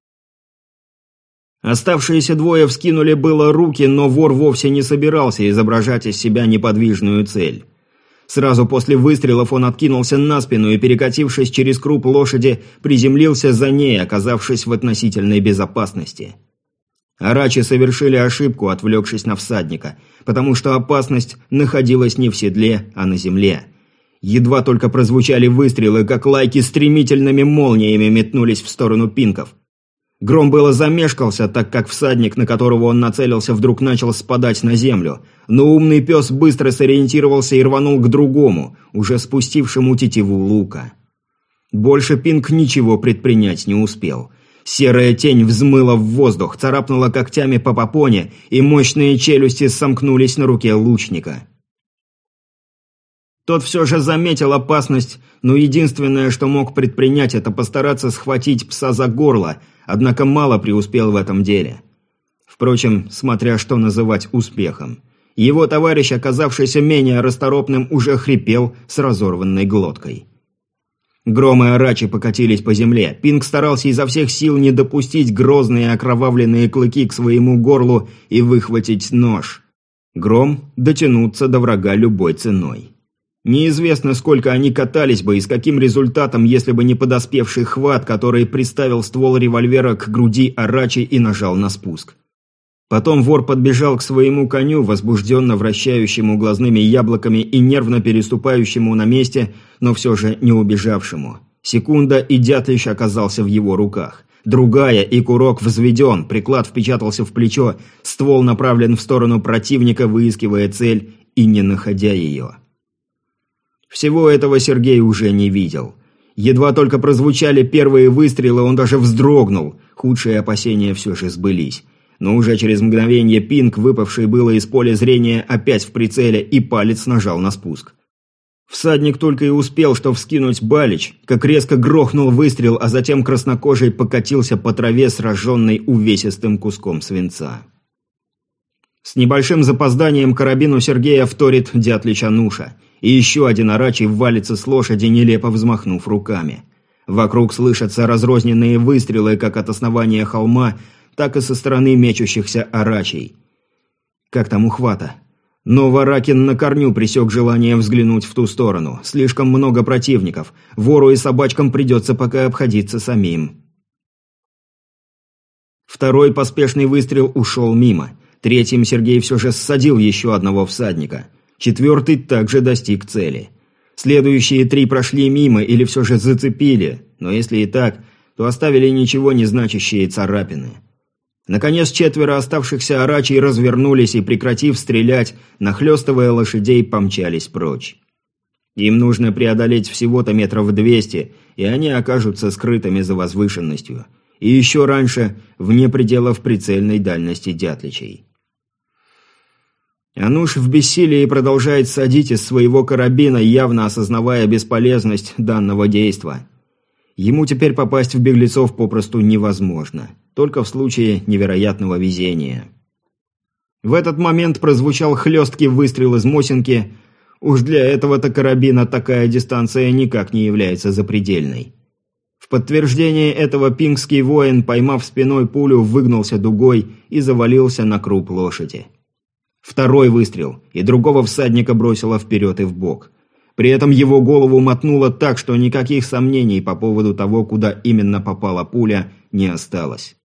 Оставшиеся двое вскинули было руки, но вор вовсе не собирался изображать из себя неподвижную цель. Сразу после выстрелов он откинулся на спину и, перекатившись через круп лошади, приземлился за ней, оказавшись в относительной безопасности. Арачи совершили ошибку, отвлекшись на всадника, потому что опасность находилась не в седле, а на земле. Едва только прозвучали выстрелы, как лайки стремительными молниями метнулись в сторону пинков. Гром было замешкался, так как всадник, на которого он нацелился, вдруг начал спадать на землю. Но умный пес быстро сориентировался и рванул к другому, уже спустившему тетиву лука. Больше Пинг ничего предпринять не успел. Серая тень взмыла в воздух, царапнула когтями по попоне, и мощные челюсти сомкнулись на руке лучника. Тот все же заметил опасность, но единственное, что мог предпринять, это постараться схватить пса за горло, однако мало преуспел в этом деле. Впрочем, смотря что называть успехом. Его товарищ, оказавшийся менее расторопным, уже хрипел с разорванной глоткой. Гром и Арачи покатились по земле. Пинг старался изо всех сил не допустить грозные окровавленные клыки к своему горлу и выхватить нож. Гром дотянуться до врага любой ценой. Неизвестно, сколько они катались бы и с каким результатом, если бы не подоспевший Хват, который приставил ствол револьвера к груди Арачи и нажал на спуск. Потом вор подбежал к своему коню, возбужденно вращающему глазными яблоками и нервно переступающему на месте, но все же не убежавшему. Секунда, и Дятлич оказался в его руках. Другая, и курок взведен, приклад впечатался в плечо, ствол направлен в сторону противника, выискивая цель и не находя ее. Всего этого Сергей уже не видел. Едва только прозвучали первые выстрелы, он даже вздрогнул. Худшие опасения все же сбылись. Но уже через мгновение Пинг, выпавший было из поля зрения, опять в прицеле, и палец нажал на спуск. Всадник только и успел, что вскинуть балич, как резко грохнул выстрел, а затем краснокожий покатился по траве, сраженный увесистым куском свинца. С небольшим запозданием карабину Сергея вторит Дятлич Ануша, и еще один Арачи валится с лошади, нелепо взмахнув руками. Вокруг слышатся разрозненные выстрелы как от основания холма, так и со стороны мечущихся Арачей. Как там у Хвата? Но Варакин на корню пресек желание взглянуть в ту сторону. Слишком много противников. Вору и собачкам придется пока обходиться самим. Второй поспешный выстрел ушел мимо. Третьим Сергей все же ссадил еще одного всадника. Четвертый также достиг цели. Следующие три прошли мимо или все же зацепили, но если и так, то оставили ничего не значащие царапины. Наконец четверо оставшихся Арачей развернулись и, прекратив стрелять, нахлестывая лошадей, помчались прочь. Им нужно преодолеть всего-то метров двести, и они окажутся скрытыми за возвышенностью. И еще раньше, вне пределов прицельной дальности Дятличей. Ануш в бессилии продолжает садить из своего карабина, явно осознавая бесполезность данного действа. Ему теперь попасть в беглецов попросту невозможно, только в случае невероятного везения. В этот момент прозвучал хлесткий выстрел из Мосинки. Уж для этого-то карабина такая дистанция никак не является запредельной. В подтверждение этого пингский воин, поймав спиной пулю, выгнулся дугой и завалился на круп лошади. Второй выстрел, и другого всадника бросило вперед и вбок. При этом его голову мотнуло так, что никаких сомнений по поводу того, куда именно попала пуля, не осталось.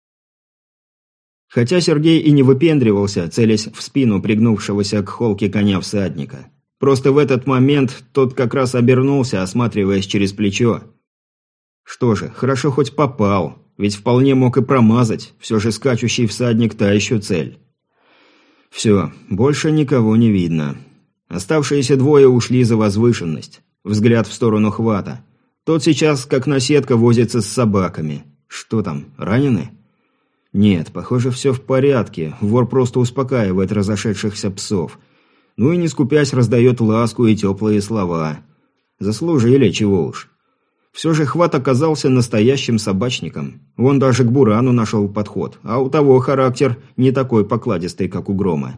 Хотя Сергей и не выпендривался, целясь в спину пригнувшегося к холке коня всадника. Просто в этот момент тот как раз обернулся, осматриваясь через плечо. Что же, хорошо хоть попал, ведь вполне мог и промазать, все же скачущий всадник та еще цель. Все, больше никого не видно. Оставшиеся двое ушли за возвышенность. Взгляд в сторону Хвата. Тот сейчас, как наседка, возится с собаками. Что там, ранены? Нет, похоже, все в порядке. Вор просто успокаивает разошедшихся псов. Ну и не скупясь раздает ласку и теплые слова. Заслужили, чего уж. Все же Хват оказался настоящим собачником. Он даже к Бурану нашел подход, а у того характер не такой покладистый, как у Грома.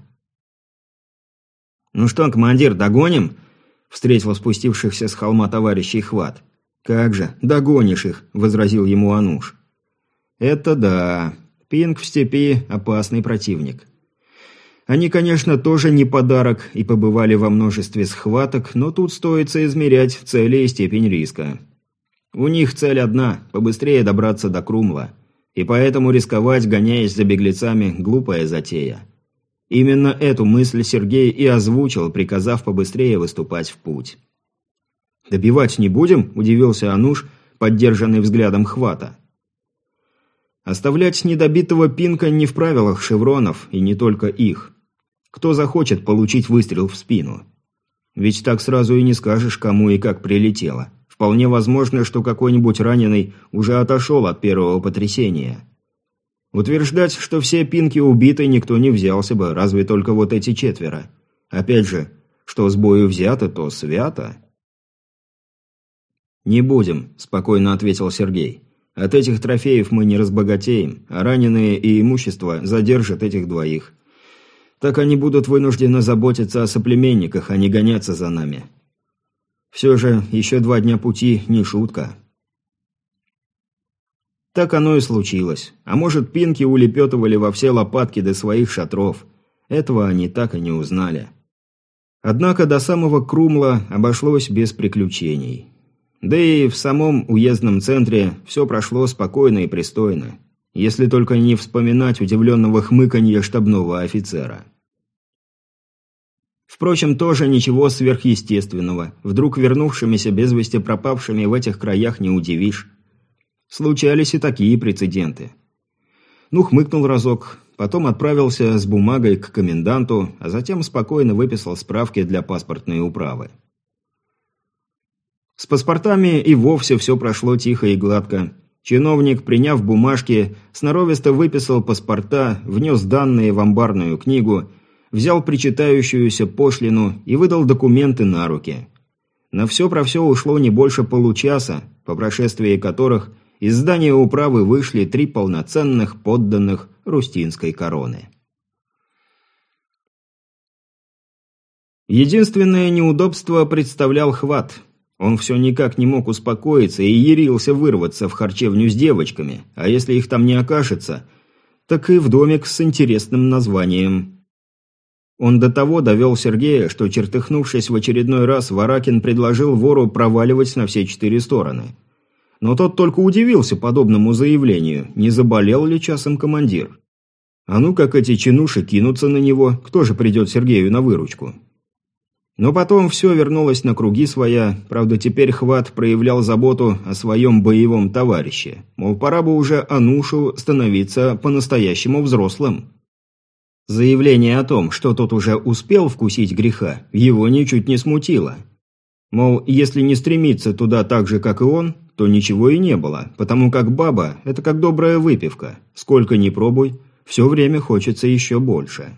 «Ну что, командир, догоним?» – встретил спустившихся с холма товарищей Хват. «Как же, догонишь их», – возразил ему Ануш. «Это да. Пинг в степи – опасный противник». Они, конечно, тоже не подарок и побывали во множестве схваток, но тут стоится измерять цели и степень риска. У них цель одна – побыстрее добраться до Крумла. И поэтому рисковать, гоняясь за беглецами, глупая затея. Именно эту мысль Сергей и озвучил, приказав побыстрее выступать в путь. «Добивать не будем?» – удивился Ануш, поддержанный взглядом Хвата. Оставлять недобитого пинка не в правилах шевронов, и не только их. Кто захочет получить выстрел в спину? Ведь так сразу и не скажешь, кому и как прилетело. Вполне возможно, что какой-нибудь раненый уже отошел от первого потрясения. Утверждать, что все пинки убиты, никто не взялся бы, разве только вот эти четверо. Опять же, что с бою взято, то свято. «Не будем», – спокойно ответил Сергей. «От этих трофеев мы не разбогатеем, а раненые и имущество задержат этих двоих. Так они будут вынуждены заботиться о соплеменниках, а не гоняться за нами. Все же еще два дня пути – не шутка». Так оно и случилось. А может, пинки улепетывали во все лопатки до своих шатров. Этого они так и не узнали. Однако до самого Крумла обошлось без приключений. Да и в самом уездном центре все прошло спокойно и пристойно, если только не вспоминать удивленного хмыканья штабного офицера. Впрочем, тоже ничего сверхъестественного, вдруг вернувшимися без вести пропавшими в этих краях не удивишь. Случались и такие прецеденты. Ну, хмыкнул разок, потом отправился с бумагой к коменданту, а затем спокойно выписал справки для паспортной управы. С паспортами и вовсе все прошло тихо и гладко. Чиновник, приняв бумажки, сноровисто выписал паспорта, внес данные в амбарную книгу, взял причитающуюся пошлину и выдал документы на руки. На все про все ушло не больше получаса, по прошествии которых из здания управы вышли три полноценных подданных Рустинской короны. Единственное неудобство представлял Хват. Он все никак не мог успокоиться и ярился вырваться в харчевню с девочками, а если их там не окажется, так и в домик с интересным названием. Он до того довел Сергея, что, чертыхнувшись в очередной раз, Варакин предложил вору проваливать на все четыре стороны. Но тот только удивился подобному заявлению, не заболел ли часом командир. А ну как эти чинуши кинутся на него, кто же придет Сергею на выручку? Но потом все вернулось на круги своя, правда теперь Хват проявлял заботу о своем боевом товарище. Мол, пора бы уже Анушу становиться по-настоящему взрослым. Заявление о том, что тот уже успел вкусить греха, его ничуть не смутило. Мол, если не стремиться туда так же, как и он, то ничего и не было, потому как баба – это как добрая выпивка. Сколько ни пробуй, все время хочется еще больше.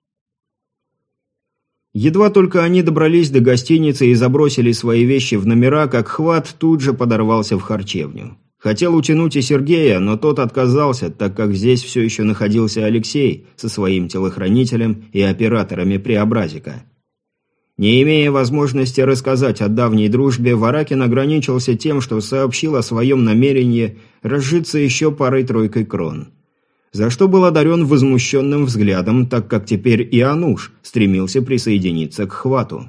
Едва только они добрались до гостиницы и забросили свои вещи в номера, как Хват тут же подорвался в харчевню. Хотел утянуть и Сергея, но тот отказался, так как здесь все еще находился Алексей со своим телохранителем и операторами преобразика. Не имея возможности рассказать о давней дружбе, Варакин ограничился тем, что сообщил о своем намерении разжиться еще парой-тройкой крон. За что был одарен возмущенным взглядом, так как теперь и Ануш стремился присоединиться к Хвату.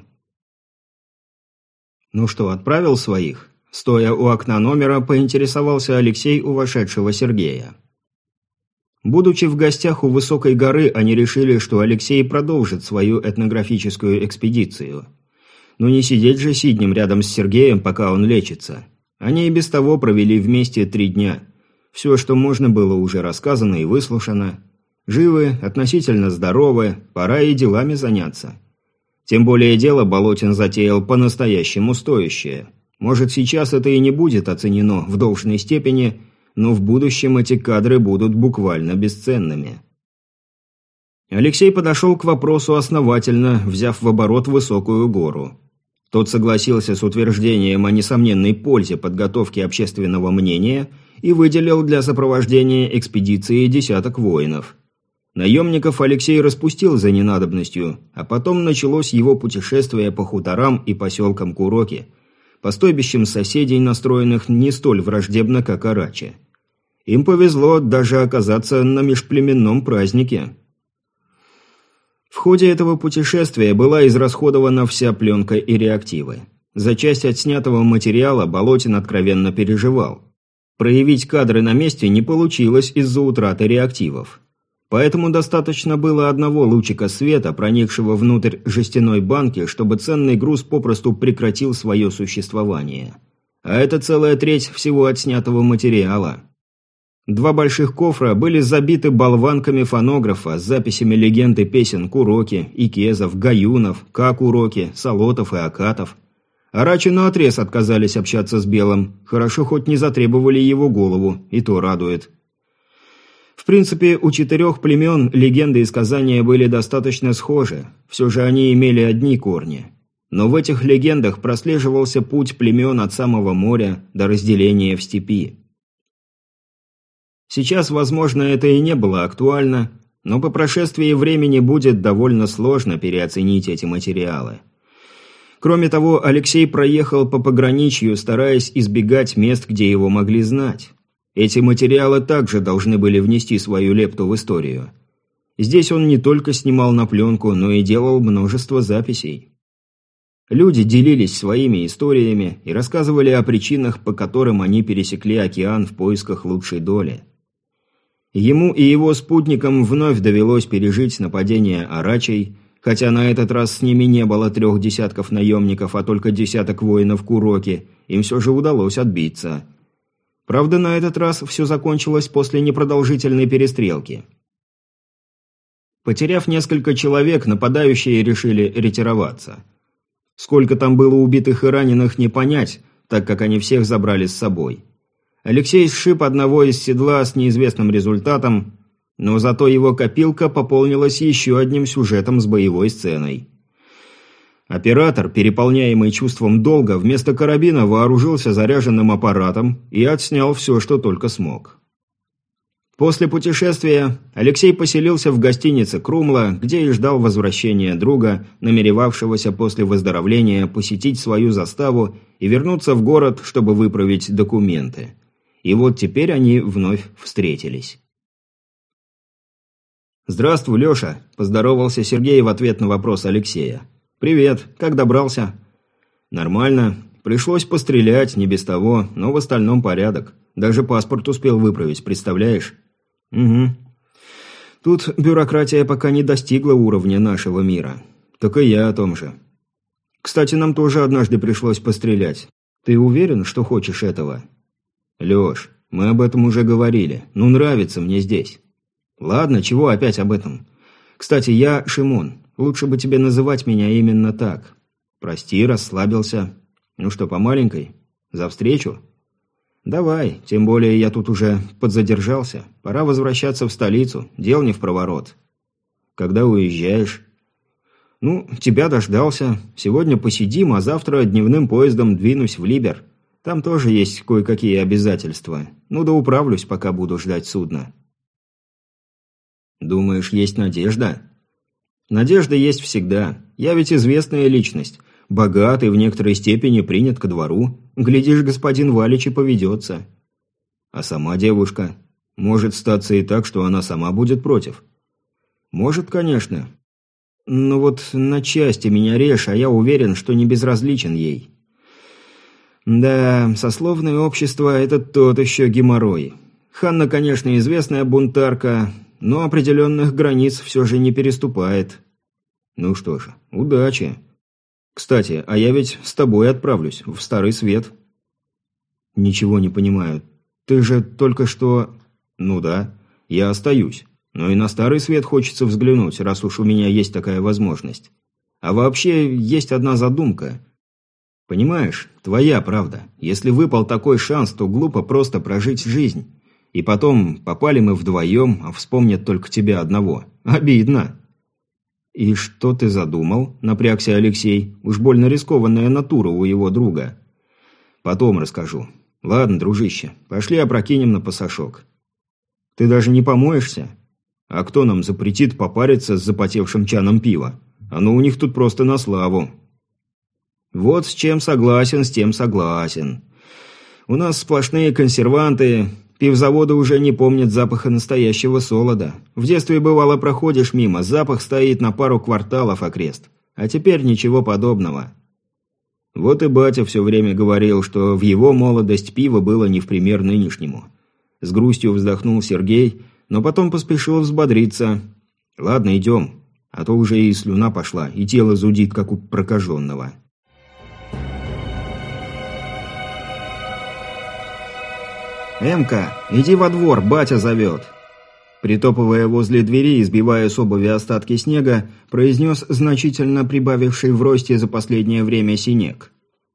«Ну что, отправил своих?» Стоя у окна номера, поинтересовался Алексей у вошедшего Сергея. Будучи в гостях у высокой горы, они решили, что Алексей продолжит свою этнографическую экспедицию. Но не сидеть же сиднем рядом с Сергеем, пока он лечится. Они и без того провели вместе три дня. Все, что можно, было уже рассказано и выслушано. Живы, относительно здоровы, пора и делами заняться. Тем более дело Болотин затеял по-настоящему стоящее. Может, сейчас это и не будет оценено в должной степени, но в будущем эти кадры будут буквально бесценными. Алексей подошел к вопросу основательно, взяв в оборот высокую гору. Тот согласился с утверждением о несомненной пользе подготовки общественного мнения и выделил для сопровождения экспедиции десяток воинов. Наемников Алексей распустил за ненадобностью, а потом началось его путешествие по хуторам и поселкам Куроки, по стойбищам соседей, настроенных не столь враждебно, как Арачи. Им повезло даже оказаться на межплеменном празднике. В ходе этого путешествия была израсходована вся пленка и реактивы. За часть отснятого материала Болотин откровенно переживал. Проявить кадры на месте не получилось из-за утраты реактивов. Поэтому достаточно было одного лучика света, проникшего внутрь жестяной банки, чтобы ценный груз попросту прекратил свое существование. А это целая треть всего отснятого материала. Два больших кофра были забиты болванками фонографа с записями легенд и песен Куроки, Икезов, Гаюнов, Какуроки, Солотов и Акатов. Арачи наотрез отказались общаться с Белым, хорошо хоть не затребовали его голову, и то радует. В принципе, у четырех племен легенды и сказания были достаточно схожи, все же они имели одни корни. Но в этих легендах прослеживался путь племен от самого моря до разделения в степи. Сейчас, возможно, это и не было актуально, но по прошествии времени будет довольно сложно переоценить эти материалы. Кроме того, Алексей проехал по пограничью, стараясь избегать мест, где его могли знать. Эти материалы также должны были внести свою лепту в историю. Здесь он не только снимал на пленку, но и делал множество записей. Люди делились своими историями и рассказывали о причинах, по которым они пересекли океан в поисках лучшей доли. Ему и его спутникам вновь довелось пережить нападение арачей, хотя на этот раз с ними не было трех десятков наемников, а только десяток воинов Куроки, им все же удалось отбиться. Правда, на этот раз все закончилось после непродолжительной перестрелки. Потеряв несколько человек, нападающие решили ретироваться. Сколько там было убитых и раненых, не понять, так как они всех забрали с собой. Алексей сшиб одного из седла с неизвестным результатом, но зато его копилка пополнилась еще одним сюжетом с боевой сценой. Оператор, переполняемый чувством долга, вместо карабина вооружился заряженным аппаратом и отснял все, что только смог. После путешествия Алексей поселился в гостинице Крумла, где и ждал возвращения друга, намеревавшегося после выздоровления посетить свою заставу и вернуться в город, чтобы выправить документы. И вот теперь они вновь встретились. «Здравствуй, Леша», – поздоровался Сергей в ответ на вопрос Алексея. «Привет, как добрался?» «Нормально. Пришлось пострелять, не без того, но в остальном порядок. Даже паспорт успел выправить, представляешь?» «Угу. Тут бюрократия пока не достигла уровня нашего мира. Так и я о том же. Кстати, нам тоже однажды пришлось пострелять. Ты уверен, что хочешь этого?» «Леш, мы об этом уже говорили. Ну, нравится мне здесь». «Ладно, чего опять об этом? Кстати, я Шимон. Лучше бы тебе называть меня именно так. Прости, расслабился. Ну что, по маленькой? За встречу?» «Давай, тем более я тут уже подзадержался. Пора возвращаться в столицу, дел не впроворот». «Когда уезжаешь?» «Ну, тебя дождался. Сегодня посидим, а завтра дневным поездом двинусь в Либер. Там тоже есть кое-какие обязательства. Ну да управлюсь, пока буду ждать судна». «Думаешь, есть надежда?» «Надежда есть всегда. Я ведь известная личность. Богат и в некоторой степени принят ко двору. Глядишь, господин Валич и поведется». «А сама девушка? Может статься и так, что она сама будет против?» «Может, конечно. Но вот на части меня режь, а я уверен, что не безразличен ей». «Да, сословное общество – это тот еще геморрой. Ханна, конечно, известная бунтарка, но определенных границ все же не переступает». «Ну что же, удачи. Кстати, а я ведь с тобой отправлюсь в Старый Свет». «Ничего не понимаю. Ты же только что...» «Ну да, я остаюсь. Но и на Старый Свет хочется взглянуть, раз уж у меня есть такая возможность. А вообще, есть одна задумка. Понимаешь, твоя правда. Если выпал такой шанс, то глупо просто прожить жизнь. И потом попали мы вдвоем, а вспомнят только тебя одного. Обидно». «И что ты задумал?» – напрягся Алексей. Уж больно рискованная натура у его друга. «Потом расскажу. Ладно, дружище, пошли опрокинем на пасашок». «Ты даже не помоешься?» «А кто нам запретит попариться с запотевшим чаном пива? Оно у них тут просто на славу». «Вот с чем согласен, с тем согласен. У нас сплошные консерванты, пивзаводы уже не помнят запаха настоящего солода. В детстве, бывало, проходишь мимо, запах стоит на пару кварталов окрест. А теперь ничего подобного». Вот и батя все время говорил, что в его молодость пиво было не в пример нынешнему. С грустью вздохнул Сергей, но потом поспешил взбодриться. «Ладно, идем, а то уже и слюна пошла, и тело зудит, как у прокаженного». «Эмка, иди во двор, батя зовет!» Притопывая возле двери и сбивая с обуви остатки снега, произнес значительно прибавивший в росте за последнее время Синек.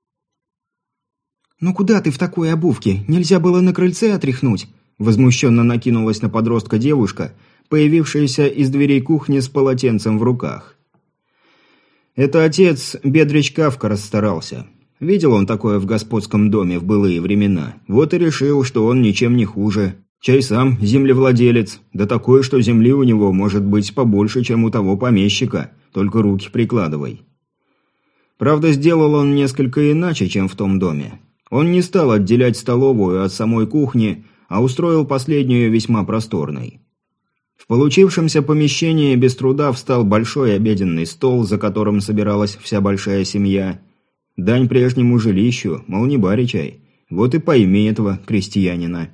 «Ну куда ты в такой обувке? Нельзя было на крыльце отряхнуть?» Возмущенно накинулась на подростка девушка, появившаяся из дверей кухни с полотенцем в руках. Это отец Бедрич Кавка расстарался. Видел он такое в господском доме в былые времена. Вот и решил, что он ничем не хуже. Чай сам землевладелец, да такое, что земли у него может быть побольше, чем у того помещика, только руки прикладывай. Правда, сделал он несколько иначе, чем в том доме. Он не стал отделять столовую от самой кухни, а устроил последнюю весьма просторной. В получившемся помещении без труда встал большой обеденный стол, за которым собиралась вся большая семья. Дань прежнему жилищу, мол, не баричай, вот и пойми этого крестьянина.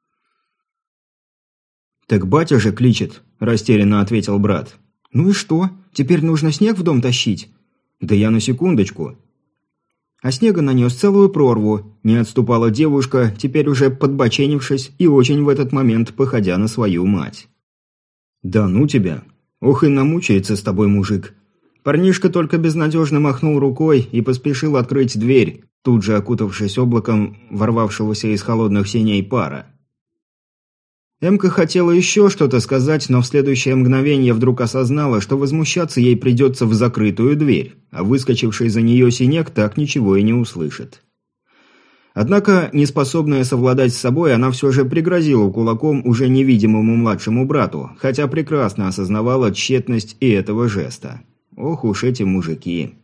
«Так батя же кличет», – растерянно ответил брат. «Ну и что? Теперь нужно снег в дом тащить?» «Да я на секундочку». А снега нанес целую прорву, не отступала девушка, теперь уже подбоченившись и очень в этот момент походя на свою мать. «Да ну тебя! Ох и намучается с тобой мужик!» Парнишка только безнадежно махнул рукой и поспешил открыть дверь, тут же окутавшись облаком ворвавшегося из холодных сеней пара. Эмка хотела еще что-то сказать, но в следующее мгновение вдруг осознала, что возмущаться ей придется в закрытую дверь, а выскочивший за нее Синек так ничего и не услышит. Однако, неспособная совладать с собой, она все же пригрозила кулаком уже невидимому младшему брату, хотя прекрасно осознавала тщетность и этого жеста. Ох уж эти мужики.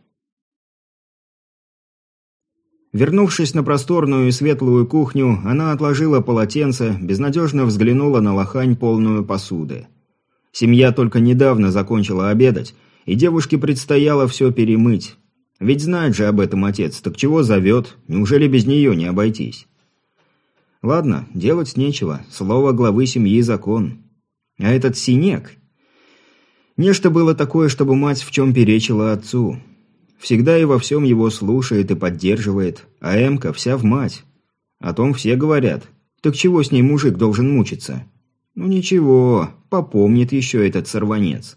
Вернувшись на просторную и светлую кухню, она отложила полотенце, безнадежно взглянула на лохань, полную посуды. Семья только недавно закончила обедать, и девушке предстояло все перемыть. Ведь знает же об этом отец, так чего зовет, неужели без нее не обойтись? Ладно, делать нечего, слово главы семьи закон. А этот Синек... Нечто было такое, чтобы мать в чем перечила отцу. Всегда и во всем его слушает и поддерживает, а Эмка вся в мать. О том все говорят. Так чего с ней мужик должен мучиться? Ну ничего, попомнит еще этот сорванец.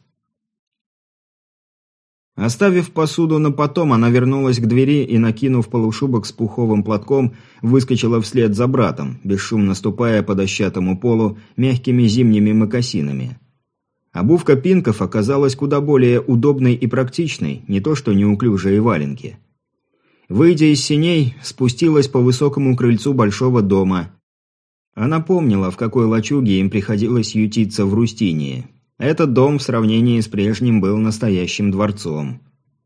Оставив посуду на потом, она вернулась к двери и, накинув полушубок с пуховым платком, выскочила вслед за братом, бесшумно ступая по дощатому полу мягкими зимними мокасинами. Обувка пинков оказалась куда более удобной и практичной, не то что неуклюжие валенки. Выйдя из сеней, спустилась по высокому крыльцу большого дома. Она помнила, в какой лачуге им приходилось ютиться в Рустинии. Этот дом в сравнении с прежним был настоящим дворцом.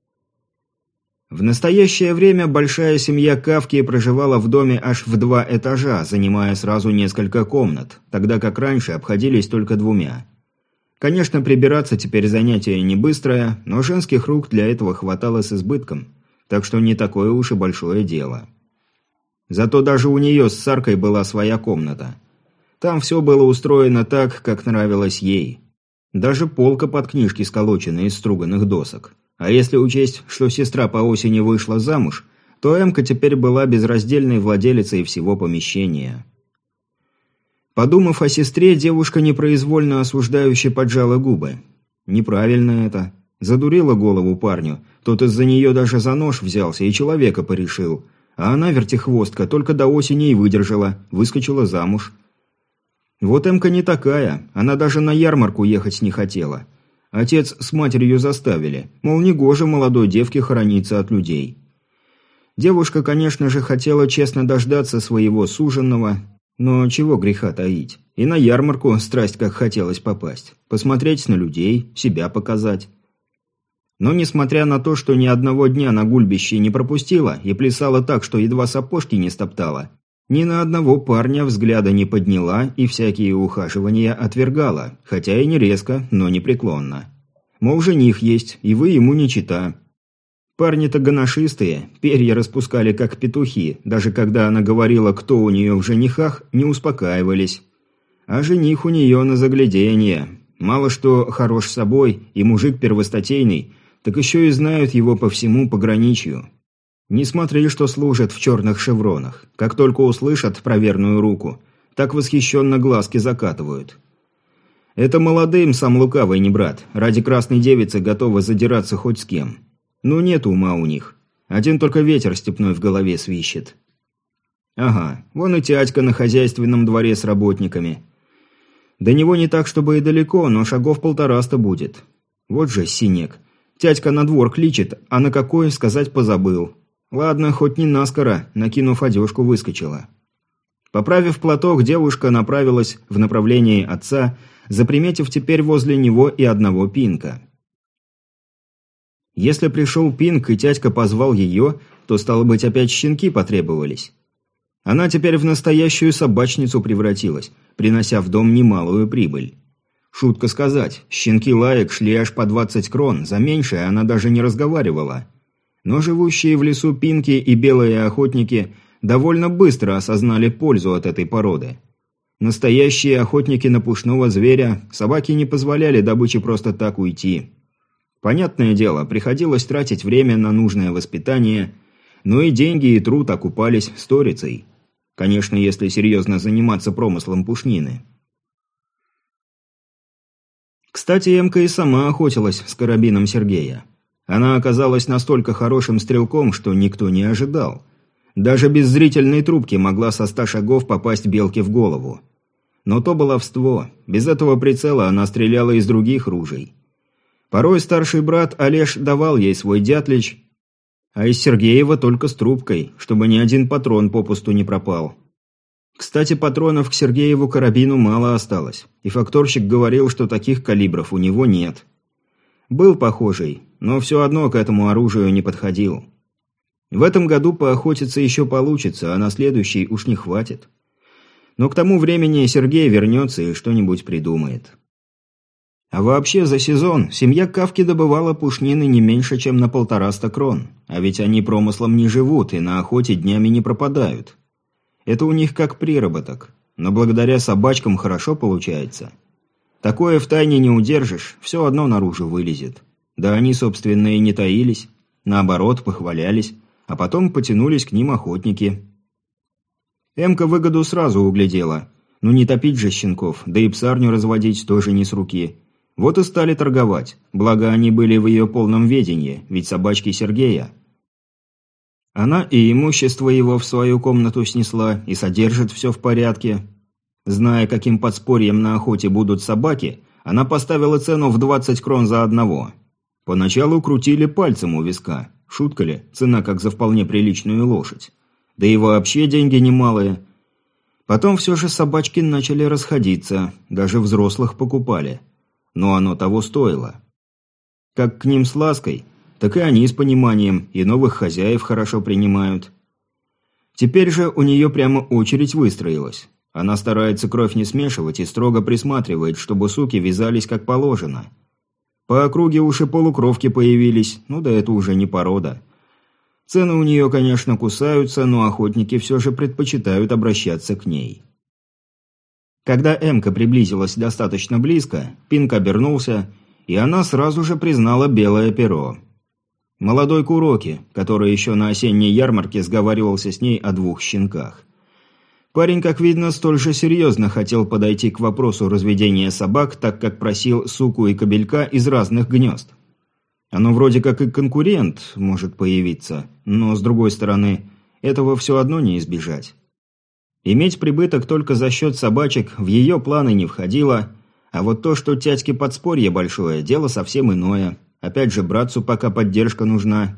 В настоящее время большая семья Кавки проживала в доме аж в два этажа, занимая сразу несколько комнат, тогда как раньше обходились только двумя. Конечно, прибираться теперь занятие не быстрое, но женских рук для этого хватало с избытком, так что не такое уж и большое дело. Зато даже у нее с Саркой была своя комната. Там все было устроено так, как нравилось ей. Даже полка под книжки сколочена из струганных досок. А если учесть, что сестра по осени вышла замуж, то Эмка теперь была безраздельной владелицей всего помещения. Подумав о сестре, девушка непроизвольно осуждающе поджала губы. Неправильно это. Задурила голову парню. Тот из-за нее даже за нож взялся и человека порешил. А она, вертихвостка, только до осени и выдержала, выскочила замуж. Вот Эмка не такая, она даже на ярмарку ехать не хотела. Отец с матерью заставили, мол, негоже молодой девке хорониться от людей. Девушка, конечно же, хотела честно дождаться своего суженого, но чего греха таить. И на ярмарку страсть как хотелось попасть. Посмотреть на людей, себя показать. Но несмотря на то, что ни одного дня на гульбище не пропустила и плясала так, что едва сапожки не стоптала, ни на одного парня взгляда не подняла и всякие ухаживания отвергала, хотя и не резко, но непреклонно. Мол, жених есть, и вы ему не чита. Парни-то гоношистые, перья распускали как петухи, даже когда она говорила, кто у нее в женихах, не успокаивались. А жених у нее на загляденье. Мало что хорош собой и мужик первостатейный, так еще и знают его по всему пограничью. Не смотри, что служат в черных шевронах. Как только услышат про верную руку, так восхищенно глазки закатывают. Это молодым сам лукавый не брат, ради красной девицы готовы задираться хоть с кем. Ну нет ума у них, один только ветер степной в голове свищет. Ага, вон и тядька на хозяйственном дворе с работниками. До него не так, чтобы и далеко, но шагов полтораста будет. Вот же синек. Тядька на двор кличет, а на какой, сказать позабыл. Ладно, хоть не наскоро, накинув одежку, выскочила. Поправив платок, девушка направилась в направлении отца, заприметив теперь возле него и одного Пинка. Если пришел Пинк и тядька позвал ее, то, стало быть, опять щенки потребовались. Она теперь в настоящую собачницу превратилась, принося в дом немалую прибыль. Шутка сказать, щенки лаек шли аж по двадцать крон, за меньшее она даже не разговаривала. Но живущие в лесу Пинки и белые охотники довольно быстро осознали пользу от этой породы. Настоящие охотники на пушного зверя, собаки не позволяли добыче просто так уйти. Понятное дело, приходилось тратить время на нужное воспитание, но и деньги и труд окупались сторицей. Конечно, если серьезно заниматься промыслом пушнины. Кстати, Эмка и сама охотилась с карабином Сергея. Она оказалась настолько хорошим стрелком, что никто не ожидал. Даже без зрительной трубки могла со ста шагов попасть белке в голову. Но то баловство. Без этого прицела она стреляла из других ружей. Порой старший брат Олеж давал ей свой дятлич, а из Сергеева только с трубкой, чтобы ни один патрон попусту не пропал. Кстати, патронов к Сергееву карабину мало осталось, и факторщик говорил, что таких калибров у него нет. Был похожий, но все одно к этому оружию не подходил. В этом году поохотиться еще получится, а на следующий уж не хватит. Но к тому времени Сергей вернется и что-нибудь придумает. А вообще за сезон семья Кавки добывала пушнины не меньше, чем на полтораста крон. А ведь они промыслом не живут и на охоте днями не пропадают. Это у них как приработок. Но благодаря собачкам хорошо получается. Такое втайне не удержишь, все одно наружу вылезет. Да они, собственно, и не таились. Наоборот, похвалялись. А потом потянулись к ним охотники. Эмка выгоду сразу углядела. Ну не топить же щенков, да и псарню разводить тоже не с руки. Вот и стали торговать, благо они были в ее полном ведении, ведь собачки Сергея. Она и имущество его в свою комнату снесла, и содержит все в порядке. Зная, каким подспорьем на охоте будут собаки, она поставила цену в двадцать крон за одного. Поначалу крутили пальцем у виска. Шутка ли, цена как за вполне приличную лошадь. Да и вообще деньги немалые. Потом все же собачки начали расходиться, даже взрослых покупали. Но оно того стоило. Как к ним с лаской, так и они с пониманием, и новых хозяев хорошо принимают. Теперь же у нее прямо очередь выстроилась. Она старается кровь не смешивать и строго присматривает, чтобы суки вязались как положено. По округе уж и полукровки появились, ну да это уже не порода. Цены у нее, конечно, кусаются, но охотники все же предпочитают обращаться к ней. Когда Эмка приблизилась достаточно близко, Пинк обернулся, и она сразу же признала белое перо. Молодой Куроки, который еще на осенней ярмарке сговаривался с ней о двух щенках. Парень, как видно, столь же серьезно хотел подойти к вопросу разведения собак, так как просил суку и кобелька из разных гнезд. Оно вроде как и конкурент может появиться, но, с другой стороны, этого все одно не избежать. Иметь прибыток только за счет собачек в ее планы не входило, а вот то, что тядьке подспорье большое, дело совсем иное. Опять же, братцу пока поддержка нужна.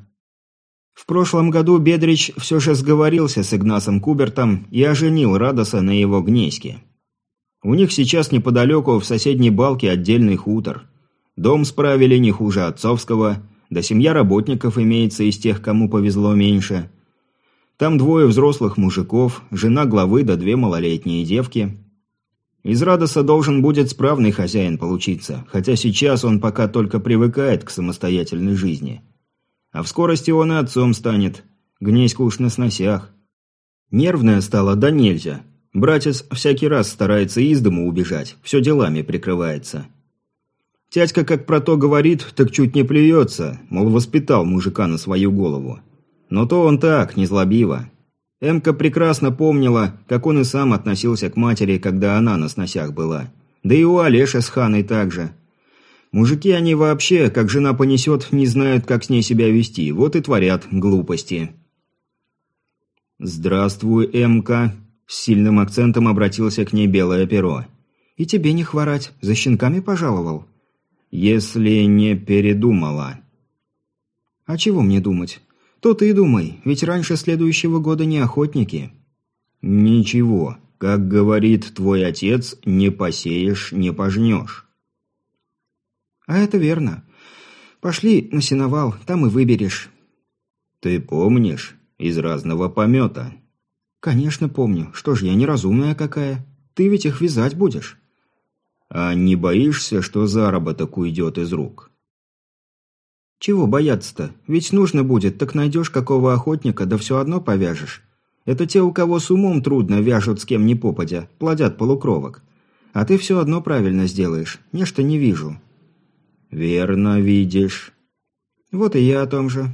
В прошлом году Бедрич все же сговорился с Игнасом Кубертом и оженил Радоса на его гнездке. У них сейчас неподалеку в соседней балке отдельный хутор. Дом справили не хуже отцовского, да семья работников имеется из тех, кому повезло меньше. Там двое взрослых мужиков, жена главы да две малолетние девки. Из Радоса должен будет справный хозяин получиться, хотя сейчас он пока только привыкает к самостоятельной жизни. А в скорости он и отцом станет. Гнеська уж на сносях. Нервная стала, да нельзя. Братец всякий раз старается из дому убежать, все делами прикрывается. Тядька как про то говорит, так чуть не плюется, мол, воспитал мужика на свою голову. Но то он так, незлобиво. Эмка прекрасно помнила, как он и сам относился к матери, когда она на сносях была. Да и у Олеша с Ханой также. Мужики они вообще, как жена понесет, не знают, как с ней себя вести, вот и творят глупости. «Здравствуй, Эмка», – с сильным акцентом обратился к ней Белое Перо. «И тебе не хворать, за щенками пожаловал?» «Если не передумала». «А чего мне думать? То ты и думай, ведь раньше следующего года не охотники». «Ничего, как говорит твой отец, не посеешь, не пожнешь». «А это верно. Пошли на сеновал, там и выберешь». «Ты помнишь? Из разного помета». «Конечно помню. Что ж, я неразумная какая. Ты ведь их вязать будешь». «А не боишься, что заработок уйдет из рук?» «Чего бояться-то? Ведь нужно будет, так найдешь какого охотника, да все одно повяжешь. Это те, у кого с умом трудно, вяжут с кем ни попадя, плодят полукровок. А ты все одно правильно сделаешь. Нечто не вижу». «Верно видишь». «Вот и я о том же».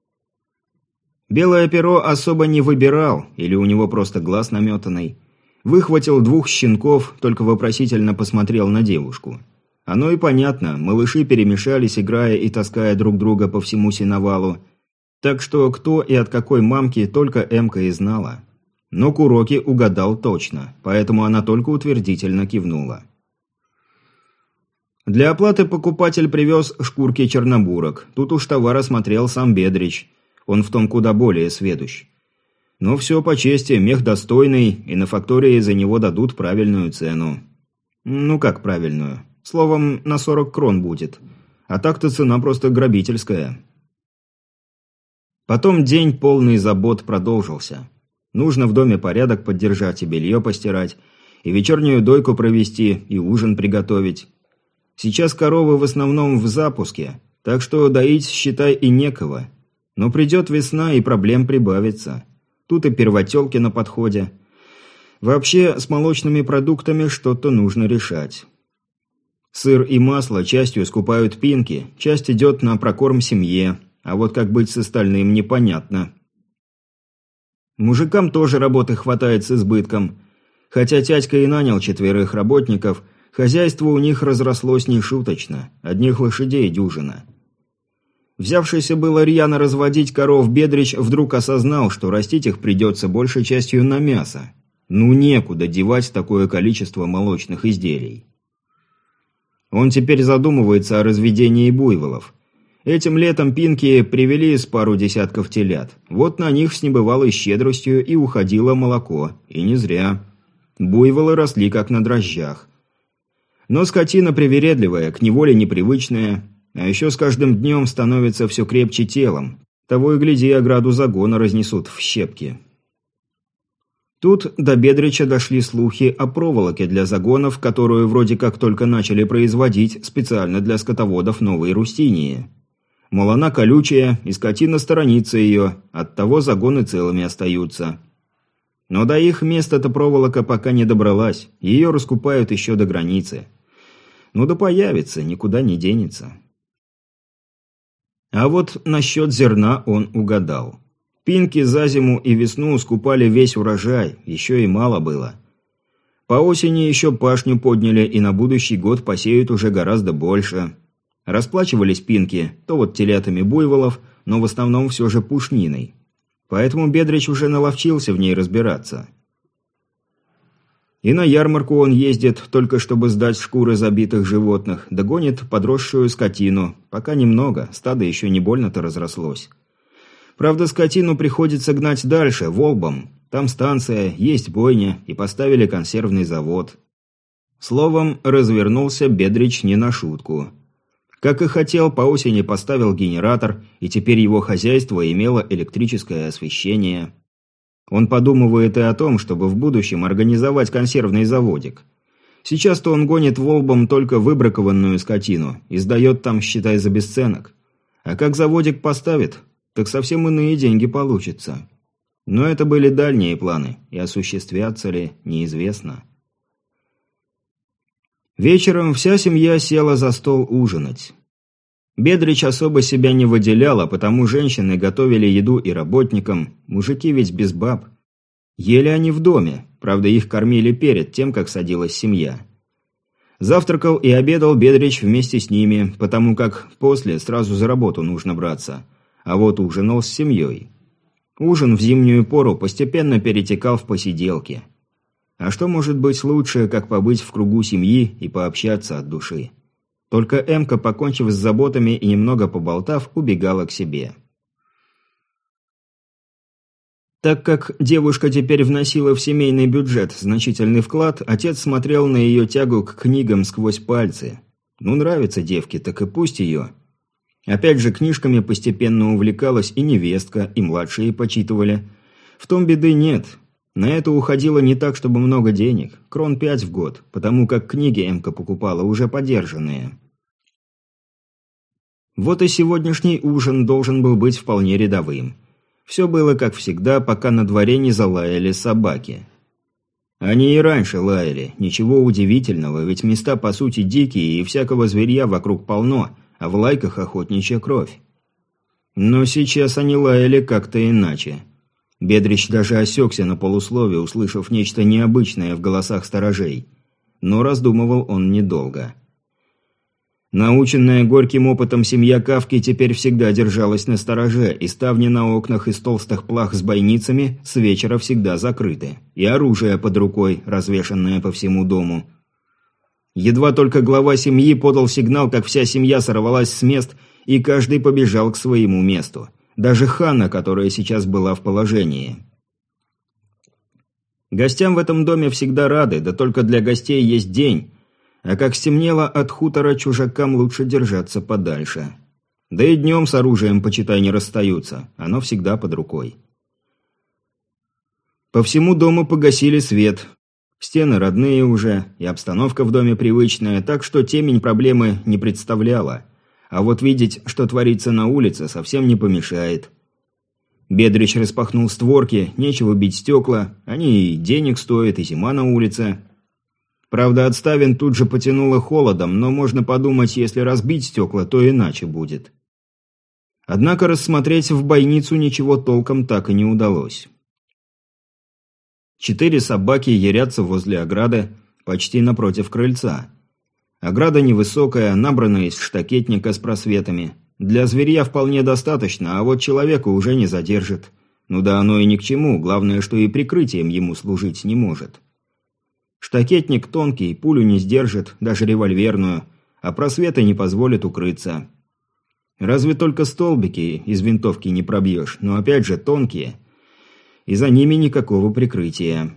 Белое Перо особо не выбирал, или у него просто глаз наметанный. Выхватил двух щенков, только вопросительно посмотрел на девушку. Оно и понятно, малыши перемешались, играя и таская друг друга по всему сеновалу. Так что кто и от какой мамки только Эмка и знала. Но Куроки угадал точно, поэтому она только утвердительно кивнула. Для оплаты покупатель привез шкурки чернобурок. Тут уж товар осмотрел сам Бедрич. Он в том куда более сведущ. Но все по чести, мех достойный, и на фактории за него дадут правильную цену. Ну как правильную? Словом, на сорок крон будет. А так-то цена просто грабительская. Потом день полный забот продолжился. Нужно в доме порядок поддержать, и белье постирать, и вечернюю дойку провести, и ужин приготовить. Сейчас коровы в основном в запуске, так что доить, считай, и некого. Но придет весна, и проблем прибавится. Тут и первотелки на подходе. Вообще, с молочными продуктами что-то нужно решать. Сыр и масло частью скупают пинки, часть идет на прокорм семье, а вот как быть с остальным непонятно. Мужикам тоже работы хватает с избытком. Хотя тядька и нанял четверых работников, хозяйство у них разрослось нешуточно, одних лошадей дюжина. Взявшийся было рьяно разводить коров Бедрич вдруг осознал, что растить их придется большей частью на мясо. Ну некуда девать такое количество молочных изделий. Он теперь задумывается о разведении буйволов. Этим летом пинки привели с пару десятков телят. Вот на них с небывалой щедростью и уходило молоко. И не зря. Буйволы росли как на дрожжах. Но скотина привередливая, к неволе непривычная, а еще с каждым днем становится все крепче телом. Того и гляди, ограду загона разнесут в щепки. Тут до Бедрича дошли слухи о проволоке для загонов, которую вроде как только начали производить специально для скотоводов Новой Рустинии. Мол, она колючая, и скотина сторонится ее, оттого загоны целыми остаются. Но до их места эта проволока пока не добралась, ее раскупают еще до границы. Ну да появится, никуда не денется. А вот насчет зерна он угадал. Пинки за зиму и весну скупали весь урожай, еще и мало было. По осени еще пашню подняли и на будущий год посеют уже гораздо больше. Расплачивались пинки, то вот телятами буйволов, но в основном все же пушниной. Поэтому Бедрич уже наловчился в ней разбираться. И на ярмарку он ездит, только чтобы сдать шкуры забитых животных, догонит подросшую скотину, пока немного, стадо еще не больно-то разрослось. Правда, скотину приходится гнать дальше, Волбом. Там станция, есть бойня, и поставили консервный завод. Словом, развернулся Бедрич не на шутку. Как и хотел, по осени поставил генератор, и теперь его хозяйство имело электрическое освещение. Он подумывает и о том, чтобы в будущем организовать консервный заводик. Сейчас-то он гонит Волбом только выбракованную скотину и сдает там, считай, за бесценок. А как заводик поставит, так совсем иные деньги получится. Но это были дальние планы, и осуществятся ли, неизвестно. Вечером вся семья села за стол ужинать. Бедрич особо себя не выделял, а потому женщины готовили еду и работникам, мужики ведь без баб. Ели они в доме, правда их кормили перед тем, как садилась семья. Завтракал и обедал Бедрич вместе с ними, потому как после сразу за работу нужно браться, а вот ужинал с семьей. Ужин в зимнюю пору постепенно перетекал в посиделки. А что может быть лучше, как побыть в кругу семьи и пообщаться от души? Только Эмка, покончив с заботами и немного поболтав, убегала к себе. Так как девушка теперь вносила в семейный бюджет значительный вклад, отец смотрел на ее тягу к книгам сквозь пальцы. Ну, нравится девке, так и пусть ее. Опять же, книжками постепенно увлекалась и невестка, и младшие почитывали. В том беды нет. На это уходило не так, чтобы много денег, крон пять в год, потому как книги Эмка покупала уже подержанные. Вот и сегодняшний ужин должен был быть вполне рядовым. Все было как всегда, пока на дворе не залаяли собаки. Они и раньше лаяли, ничего удивительного, ведь места по сути дикие и всякого зверья вокруг полно, а в лайках охотничья кровь. Но сейчас они лаяли как-то иначе. Бедрич даже осекся на полуслове, услышав нечто необычное в голосах сторожей. Но раздумывал он недолго. Наученная горьким опытом семья Кавки теперь всегда держалась на стороже, и ставни на окнах из толстых плах с бойницами с вечера всегда закрыты, и оружие под рукой, развешанное по всему дому. Едва только глава семьи подал сигнал, как вся семья сорвалась с мест, и каждый побежал к своему месту. Даже Ханна, которая сейчас была в положении. Гостям в этом доме всегда рады, да только для гостей есть день. А как стемнело, от хутора чужакам лучше держаться подальше. Да и днем с оружием, почитай, не расстаются. Оно всегда под рукой. По всему дому погасили свет. Стены родные уже, и обстановка в доме привычная, так что темень проблемы не представляла. А вот видеть, что творится на улице, совсем не помешает. Бедрич распахнул створки, нечего бить стекла, они и денег стоят, и зима на улице. Правда, от ставен тут же потянуло холодом, но можно подумать, если разбить стекла, то иначе будет. Однако рассмотреть в бойницу ничего толком так и не удалось. Четыре собаки ярятся возле ограды, почти напротив крыльца. Ограда невысокая, набранная из штакетника с просветами. Для зверья вполне достаточно, а вот человека уже не задержит. Ну да оно и ни к чему, главное, что и прикрытием ему служить не может. Штакетник тонкий, пулю не сдержит, даже револьверную, а просветы не позволят укрыться. Разве только столбики из винтовки не пробьешь, но опять же тонкие, и за ними никакого прикрытия.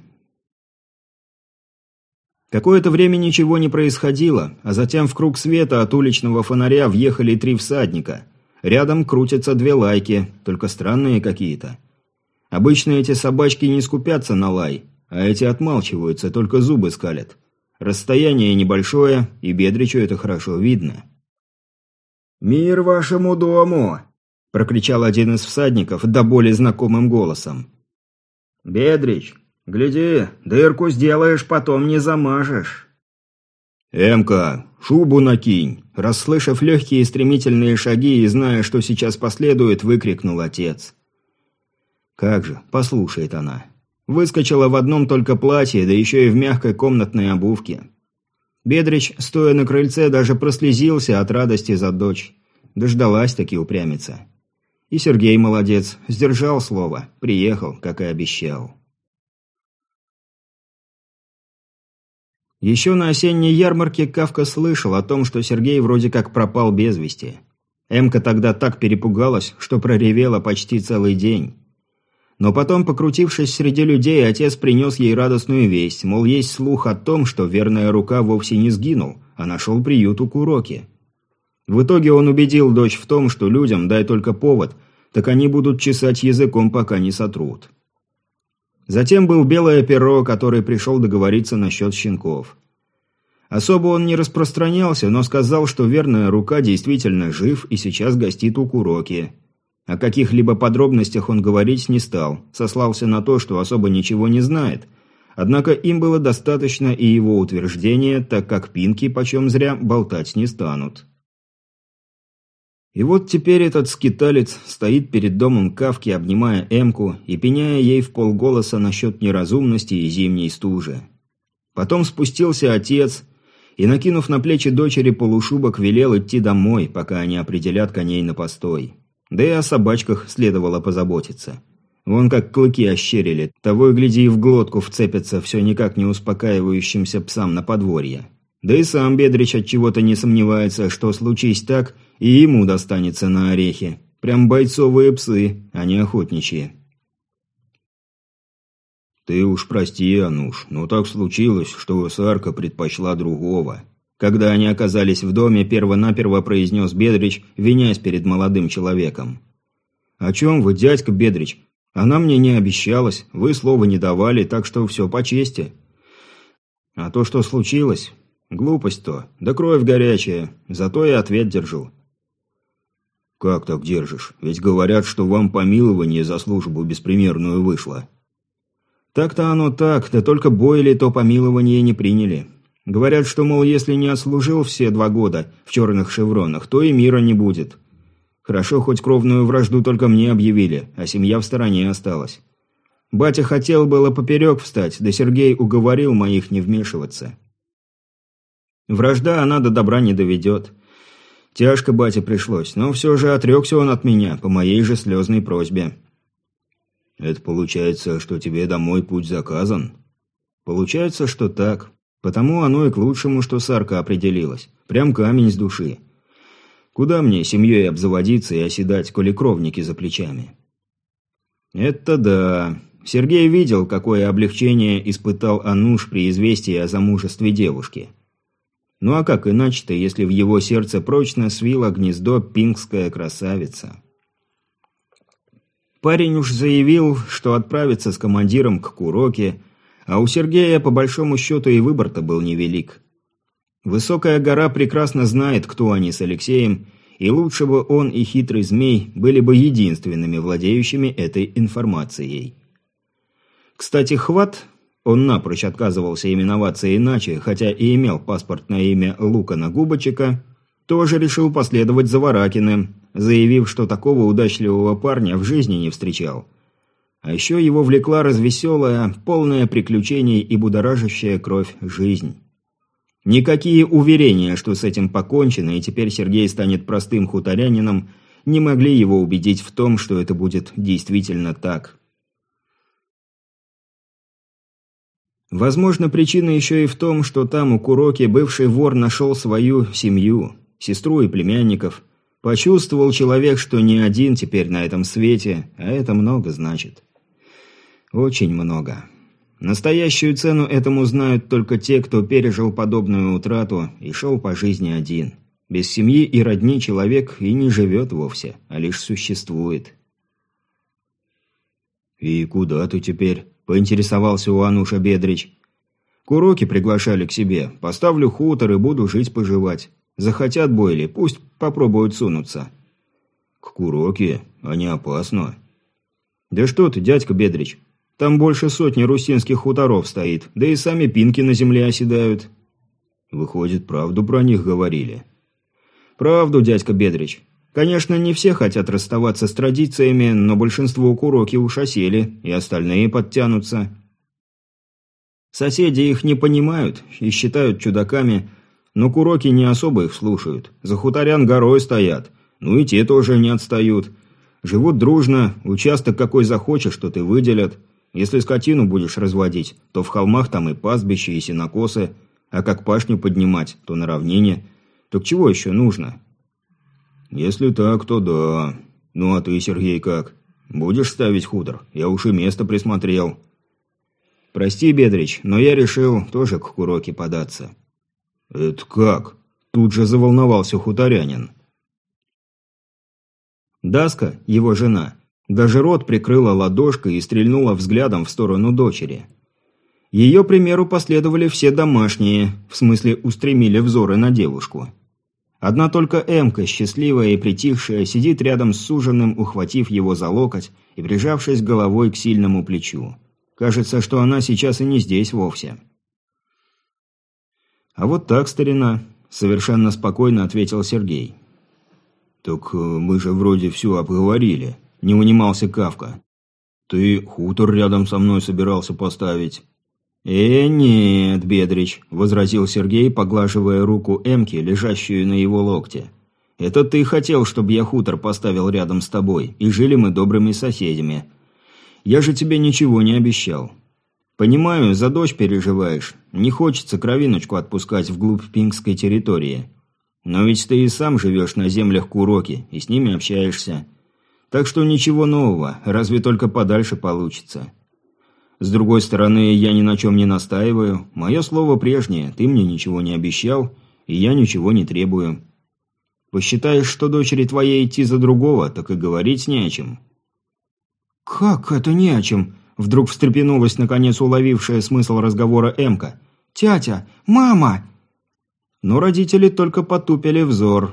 Какое-то время ничего не происходило, а затем в круг света от уличного фонаря въехали три всадника. Рядом крутятся две лайки, только странные какие-то. Обычно эти собачки не скупятся на лай, а эти отмалчиваются, только зубы скалят. Расстояние небольшое, и Бедричу это хорошо видно. «Мир вашему дому!» – прокричал один из всадников до боли знакомым голосом. «Бедрич, гляди, дырку сделаешь, потом не замажешь». «Эмка, шубу накинь!» – расслышав легкие стремительные шаги и зная, что сейчас последует, выкрикнул отец. «Как же, послушает она». Выскочила в одном только платье, да еще и в мягкой комнатной обувке. Бедрич, стоя на крыльце, даже прослезился от радости за дочь. Дождалась-таки упрямица. И Сергей молодец, сдержал слово, приехал, как и обещал. Еще на осенней ярмарке Кавка слышал о том, что Сергей вроде как пропал без вести. Эмка тогда так перепугалась, что проревела почти целый день. Но потом, покрутившись среди людей, отец принес ей радостную весть, мол, есть слух о том, что верная рука вовсе не сгинул, а нашел приют у Куроки. В итоге он убедил дочь в том, что людям, дай только повод, так они будут чесать языком, пока не сотрут. Затем был Белое Перо, который пришел договориться насчет щенков. Особо он не распространялся, но сказал, что верная рука действительно жив и сейчас гостит у Куроки. О каких-либо подробностях он говорить не стал, сослался на то, что особо ничего не знает. Однако им было достаточно и его утверждения, так как пинки, почем зря, болтать не станут. И вот теперь этот скиталец стоит перед домом Кавки, обнимая Эмку и пеняя ей вполголоса насчет неразумности и зимней стужи. Потом спустился отец и, накинув на плечи дочери полушубок, велел идти домой, пока они определят коней на постой. Да и о собачках следовало позаботиться. Вон как клыки ощерили, того и гляди и в глотку вцепятся все никак не успокаивающимся псам на подворье. Да и сам Бедрич отчего-то не сомневается, что случись так, и ему достанется на орехи. Прям бойцовые псы, а не охотничьи. «Ты уж прости, Ануш, но так случилось, что Сарка предпочла другого». Когда они оказались в доме, перво-наперво произнес Бедрич, винясь перед молодым человеком. «О чем вы, дядька Бедрич? Она мне не обещалась, вы слова не давали, так что все по чести. А то, что случилось, глупость то, да кровь горячая, зато и ответ держу». «Как так держишь? Ведь говорят, что вам помилование за службу беспримерную вышло». «Так-то оно так, да только Бойли то помилование не приняли. Говорят, что, мол, если не отслужил все два года в черных шевронах, то и мира не будет. Хорошо, хоть кровную вражду только мне объявили, а семья в стороне осталась. Батя хотел было поперек встать, да Сергей уговорил моих не вмешиваться. Вражда она до добра не доведет. Тяжко бате пришлось, но все же отрекся он от меня, по моей же слезной просьбе». «Это получается, что тебе домой путь заказан?» «Получается, что так. Потому оно и к лучшему, что Сарка определилась. Прям камень с души. Куда мне семьей обзаводиться и оседать, коли кровники за плечами?» «Это да. Сергей видел, какое облегчение испытал Ануш при известии о замужестве девушки. Ну а как иначе-то, если в его сердце прочно свила гнездо пингская красавица?» Парень уж заявил, что отправится с командиром к Куроке, а у Сергея по большому счету и выбор-то был невелик. Высокая гора прекрасно знает, кто они с Алексеем, и лучше бы он и хитрый змей были бы единственными владеющими этой информацией. Кстати, Хват, он напрочь отказывался именоваться иначе, хотя и имел паспорт на имя Лукана Губочека, тоже решил последовать за Варакиным, заявив, что такого удачливого парня в жизни не встречал. А еще его влекла развеселая, полная приключений и будоражащая кровь жизнь. Никакие уверения, что с этим покончено и теперь Сергей станет простым хуторянином, не могли его убедить в том, что это будет действительно так. Возможно, причина еще и в том, что там у Куроки бывший вор нашел свою семью, сестру и племянников. Почувствовал человек, что не один теперь на этом свете, а это много значит. Очень много. Настоящую цену этому знают только те, кто пережил подобную утрату и шел по жизни один. Без семьи и родни человек и не живет вовсе, а лишь существует. «И куда ты теперь?» – поинтересовался у Ануша Бедрич. «Куроки приглашали к себе. Поставлю хутор и буду жить-поживать. Захотят Бойли, пусть попробуют сунуться». «К Куроке? А не опасно?» «Да что ты, дядька Бедрич, там больше сотни русинских хуторов стоит, да и сами пинки на земле оседают». «Выходит, правду про них говорили?» «Правду, дядька Бедрич. Конечно, не все хотят расставаться с традициями, но большинство Куроки уж осели, и остальные подтянутся. Соседи их не понимают и считают чудаками, но Куроки не особо их слушают. За хуторян горой стоят, ну и те тоже не отстают. Живут дружно, участок какой захочешь, что ты выделят. Если скотину будешь разводить, то в холмах там и пастбища, и сенокосы, а как пашню поднимать, то на равнине. Так чего еще нужно?» «Если так, то да. Ну а ты, Сергей, как? Будешь ставить хутор? Я уж и место присмотрел». «Прости, Бедрич, но я решил тоже к Куроке податься». «Это как?» Тут же заволновался хуторянин. Даска, его жена, даже рот прикрыла ладошкой и стрельнула взглядом в сторону дочери. Ее примеру последовали все домашние, в смысле устремили взоры на девушку. Одна только Эмка, счастливая и притихшая, сидит рядом с суженым, ухватив его за локоть и прижавшись головой к сильному плечу. Кажется, что она сейчас и не здесь вовсе. «А вот так, старина», — совершенно спокойно ответил Сергей. «Так э, мы же вроде все обговорили», – не унимался Кавка. «Ты хутор рядом со мной собирался поставить». «Э, нет, Бедрич», – возразил Сергей, поглаживая руку Эмки, лежащую на его локте. «Это ты хотел, чтобы я хутор поставил рядом с тобой, и жили мы добрыми соседями. Я же тебе ничего не обещал. Понимаю, за дочь переживаешь, не хочется кровиночку отпускать вглубь пингской территории. Но ведь ты и сам живешь на землях Куроки и с ними общаешься. Так что ничего нового, разве только подальше получится. С другой стороны, я ни на чем не настаиваю. Мое слово прежнее, ты мне ничего не обещал, и я ничего не требую. Посчитаешь, что дочери твоей идти за другого, так и говорить не о чем». «Как это не о чем?» – вдруг встрепенулась, наконец уловившая смысл разговора Эмка. «Тятя! Мама!» Но родители только потупили взор.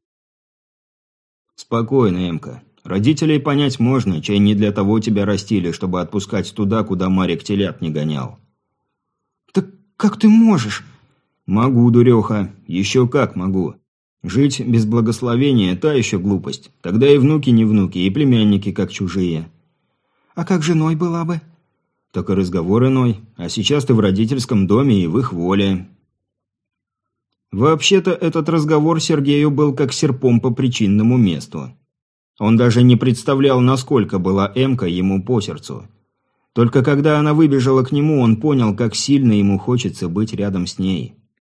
«Спокойно, Эмка. Родителей понять можно, чай не для того тебя растили, чтобы отпускать туда, куда Марик телят не гонял». «Так как ты можешь?» «Могу, дуреха. Еще как могу. Жить без благословения – та еще глупость. Тогда и внуки не внуки, и племянники как чужие». «А как женой была бы?» «Так и разговор иной. А сейчас ты в родительском доме и в их воле». Вообще-то этот разговор Сергею был как серпом по причинному месту. Он даже не представлял, насколько была Эмка ему по сердцу. Только когда она выбежала к нему, он понял, как сильно ему хочется быть рядом с ней.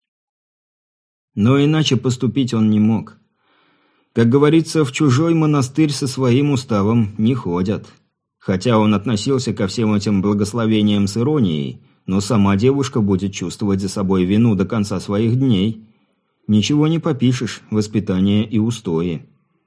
Но иначе поступить он не мог. Как говорится, в чужой монастырь со своим уставом не ходят. Хотя он относился ко всем этим благословениям с иронией, но сама девушка будет чувствовать за собой вину до конца своих дней. Ничего не попишешь, воспитание и устои.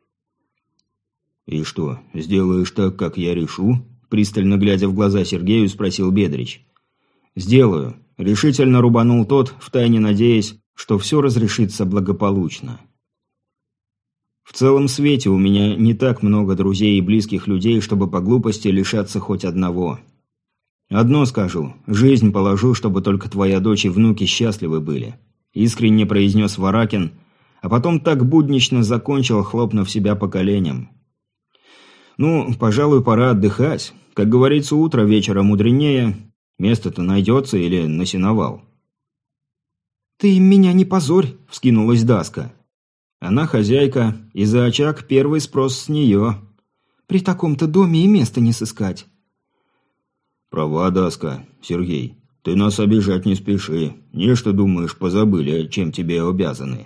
«И что, сделаешь так, как я решу?» Пристально глядя в глаза Сергею, спросил Бедрич. «Сделаю», — решительно рубанул тот, втайне надеясь, что все разрешится благополучно. «В целом свете у меня не так много друзей и близких людей, чтобы по глупости лишаться хоть одного. Одно скажу, жизнь положу, чтобы только твоя дочь и внуки счастливы были», — искренне произнес Варакин, а потом так буднично закончил, хлопнув себя по коленям. «Ну, пожалуй, пора отдыхать. Как говорится, утро вечера мудренее. Место-то найдется или на сеновал?» «Ты меня не позорь», — вскинулась Даска. «Она хозяйка, и за очаг первый спрос с нее». «При таком-то доме и места не сыскать». «Права, Даска. Сергей, ты нас обижать не спеши. Нечто, думаешь, позабыли, чем тебе обязаны».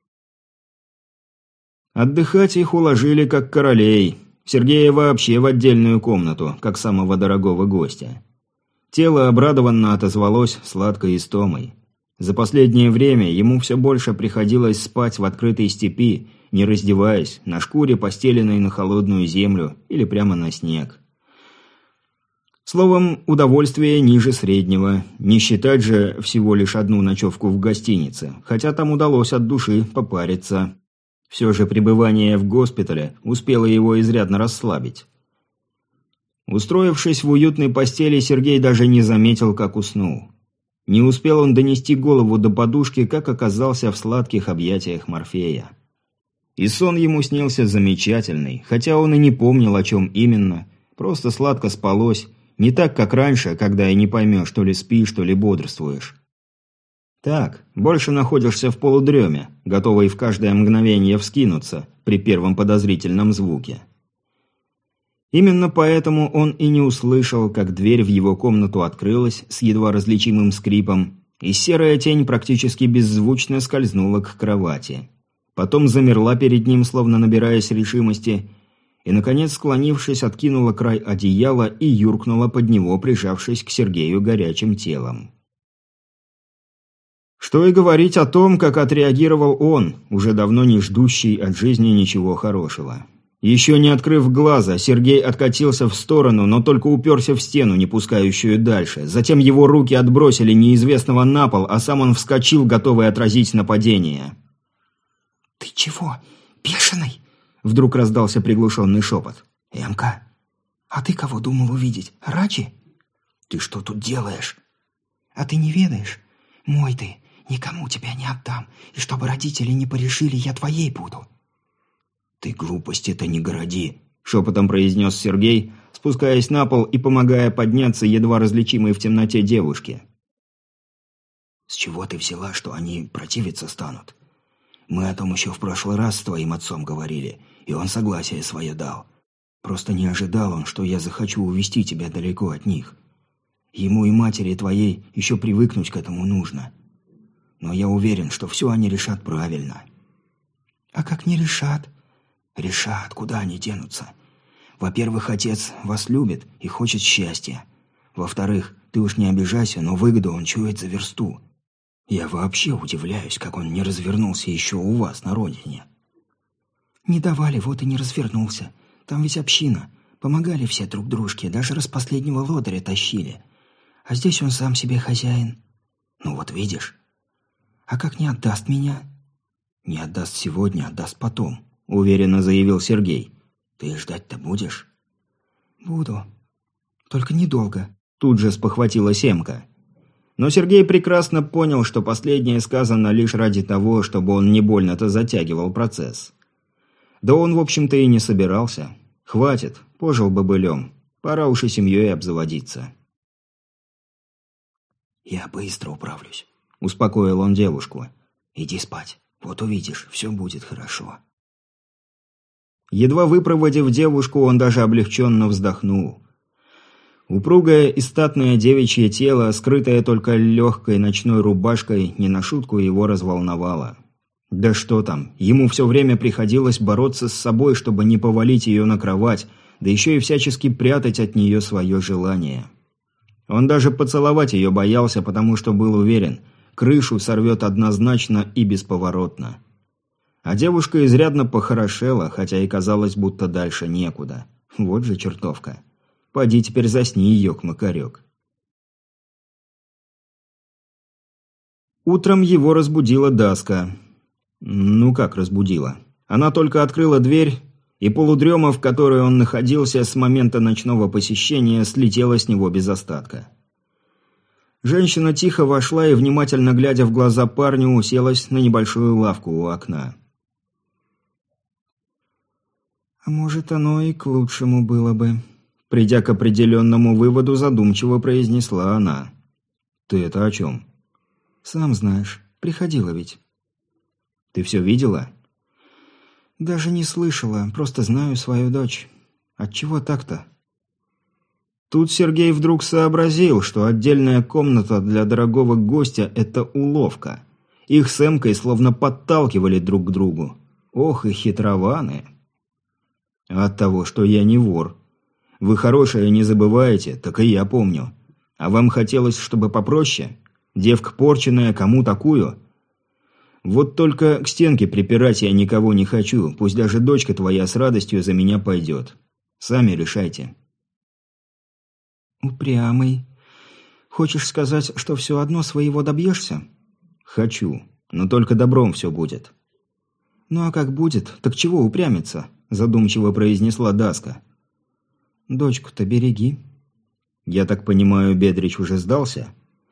Отдыхать их уложили как королей. Сергея вообще в отдельную комнату, как самого дорогого гостя. Тело обрадованно отозвалось сладкой истомой. За последнее время ему все больше приходилось спать в открытой степи, не раздеваясь, на шкуре, постеленной на холодную землю или прямо на снег. Словом, удовольствие ниже среднего, не считать же всего лишь одну ночевку в гостинице, хотя там удалось от души попариться. Все же пребывание в госпитале успело его изрядно расслабить. Устроившись в уютной постели, Сергей даже не заметил, как уснул. Не успел он донести голову до подушки, как оказался в сладких объятиях Морфея. И сон ему снился замечательный, хотя он и не помнил, о чем именно, просто сладко спалось, не так, как раньше, когда и не поймешь, то ли спишь, то ли бодрствуешь. Так, больше находишься в полудреме, готовый в каждое мгновение вскинуться при первом подозрительном звуке. Именно поэтому он и не услышал, как дверь в его комнату открылась с едва различимым скрипом, и серая тень практически беззвучно скользнула к кровати. Потом замерла перед ним, словно набираясь решимости, и, наконец, склонившись, откинула край одеяла и юркнула под него, прижавшись к Сергею горячим телом. Что и говорить о том, как отреагировал он, уже давно не ждущий от жизни ничего хорошего. Еще не открыв глаза, Сергей откатился в сторону, но только уперся в стену, не пускающую дальше. Затем его руки отбросили неизвестного на пол, а сам он вскочил, готовый отразить нападение. «Ты чего, бешеный?» Вдруг раздался приглушенный шепот. «Эмка, а ты кого думал увидеть? Рачи?» «Ты что тут делаешь?» «А ты не ведаешь? Мой ты, никому тебя не отдам, и чтобы родители не порешили, я твоей буду». «Ты глупости-то не городи», – шепотом произнес Сергей, спускаясь на пол и помогая подняться едва различимой в темноте девушке. «С чего ты взяла, что они противиться станут? Мы о том еще в прошлый раз с твоим отцом говорили, и он согласие свое дал. Просто не ожидал он, что я захочу увести тебя далеко от них. Ему и матери твоей еще привыкнуть к этому нужно. Но я уверен, что все они решат правильно». «А как не решат?» «Решат, куда они денутся? Во-первых, отец вас любит и хочет счастья. Во-вторых, ты уж не обижайся, но выгоду он чует за версту. Я вообще удивляюсь, как он не развернулся еще у вас на родине». «Не давали, вот и не развернулся. Там ведь община. Помогали все друг дружке, даже распоследнего лодыря тащили. А здесь он сам себе хозяин». «Ну вот видишь». «А как не отдаст меня?» «Не отдаст сегодня, отдаст потом», — уверенно заявил Сергей. «Ты ждать-то будешь?» «Буду. Только недолго», — тут же спохватила Семка. Но Сергей прекрасно понял, что последнее сказано лишь ради того, чтобы он не больно-то затягивал процесс. Да он, в общем-то, и не собирался. Хватит, пожил бобылем. Пора уж и семьей обзаводиться. «Я быстро управлюсь», — успокоил он девушку. «Иди спать. Вот увидишь, все будет хорошо». Едва выпроводив девушку, он даже облегченно вздохнул. Упругое и статное девичье тело, скрытое только легкой ночной рубашкой, не на шутку его разволновало. Да что там, ему все время приходилось бороться с собой, чтобы не повалить ее на кровать, да еще и всячески прятать от нее свое желание. Он даже поцеловать ее боялся, потому что был уверен, крышу сорвет однозначно и бесповоротно. А девушка изрядно похорошела, хотя и казалось, будто дальше некуда. Вот же чертовка. Поди теперь засни, ёк-макарёк. Утром его разбудила Даска. Ну как разбудила? Она только открыла дверь, и полудрема, в которой он находился с момента ночного посещения, слетела с него без остатка. Женщина тихо вошла и, внимательно глядя в глаза парню, уселась на небольшую лавку у окна. «А может, оно и к лучшему было бы», — придя к определенному выводу, задумчиво произнесла она. «Ты это о чем?» «Сам знаешь, приходила ведь». «Ты все видела?» «Даже не слышала, просто знаю свою дочь. Отчего так-то?» Тут Сергей вдруг сообразил, что отдельная комната для дорогого гостя – это уловка. Их с Эмкой словно подталкивали друг к другу. Ох и хитрованы. «От того, что я не вор. Вы хорошее не забываете, так и я помню. А вам хотелось, чтобы попроще? Девка порченая, кому такую? Вот только к стенке припирать я никого не хочу, пусть даже дочка твоя с радостью за меня пойдет. Сами решайте». «Упрямый. Хочешь сказать, что все одно своего добьешься?» «Хочу, но только добром все будет». «Ну а как будет, так чего упрямиться?» Задумчиво произнесла Даска. «Дочку-то береги». «Я так понимаю, Бедрич уже сдался?»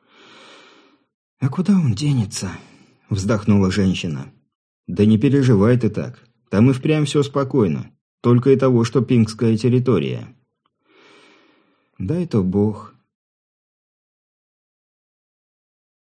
«А куда он денется?» Вздохнула женщина. «Да не переживай ты так. Там и впрямь все спокойно. Только и того, что пингская территория». «Дай-то Бог.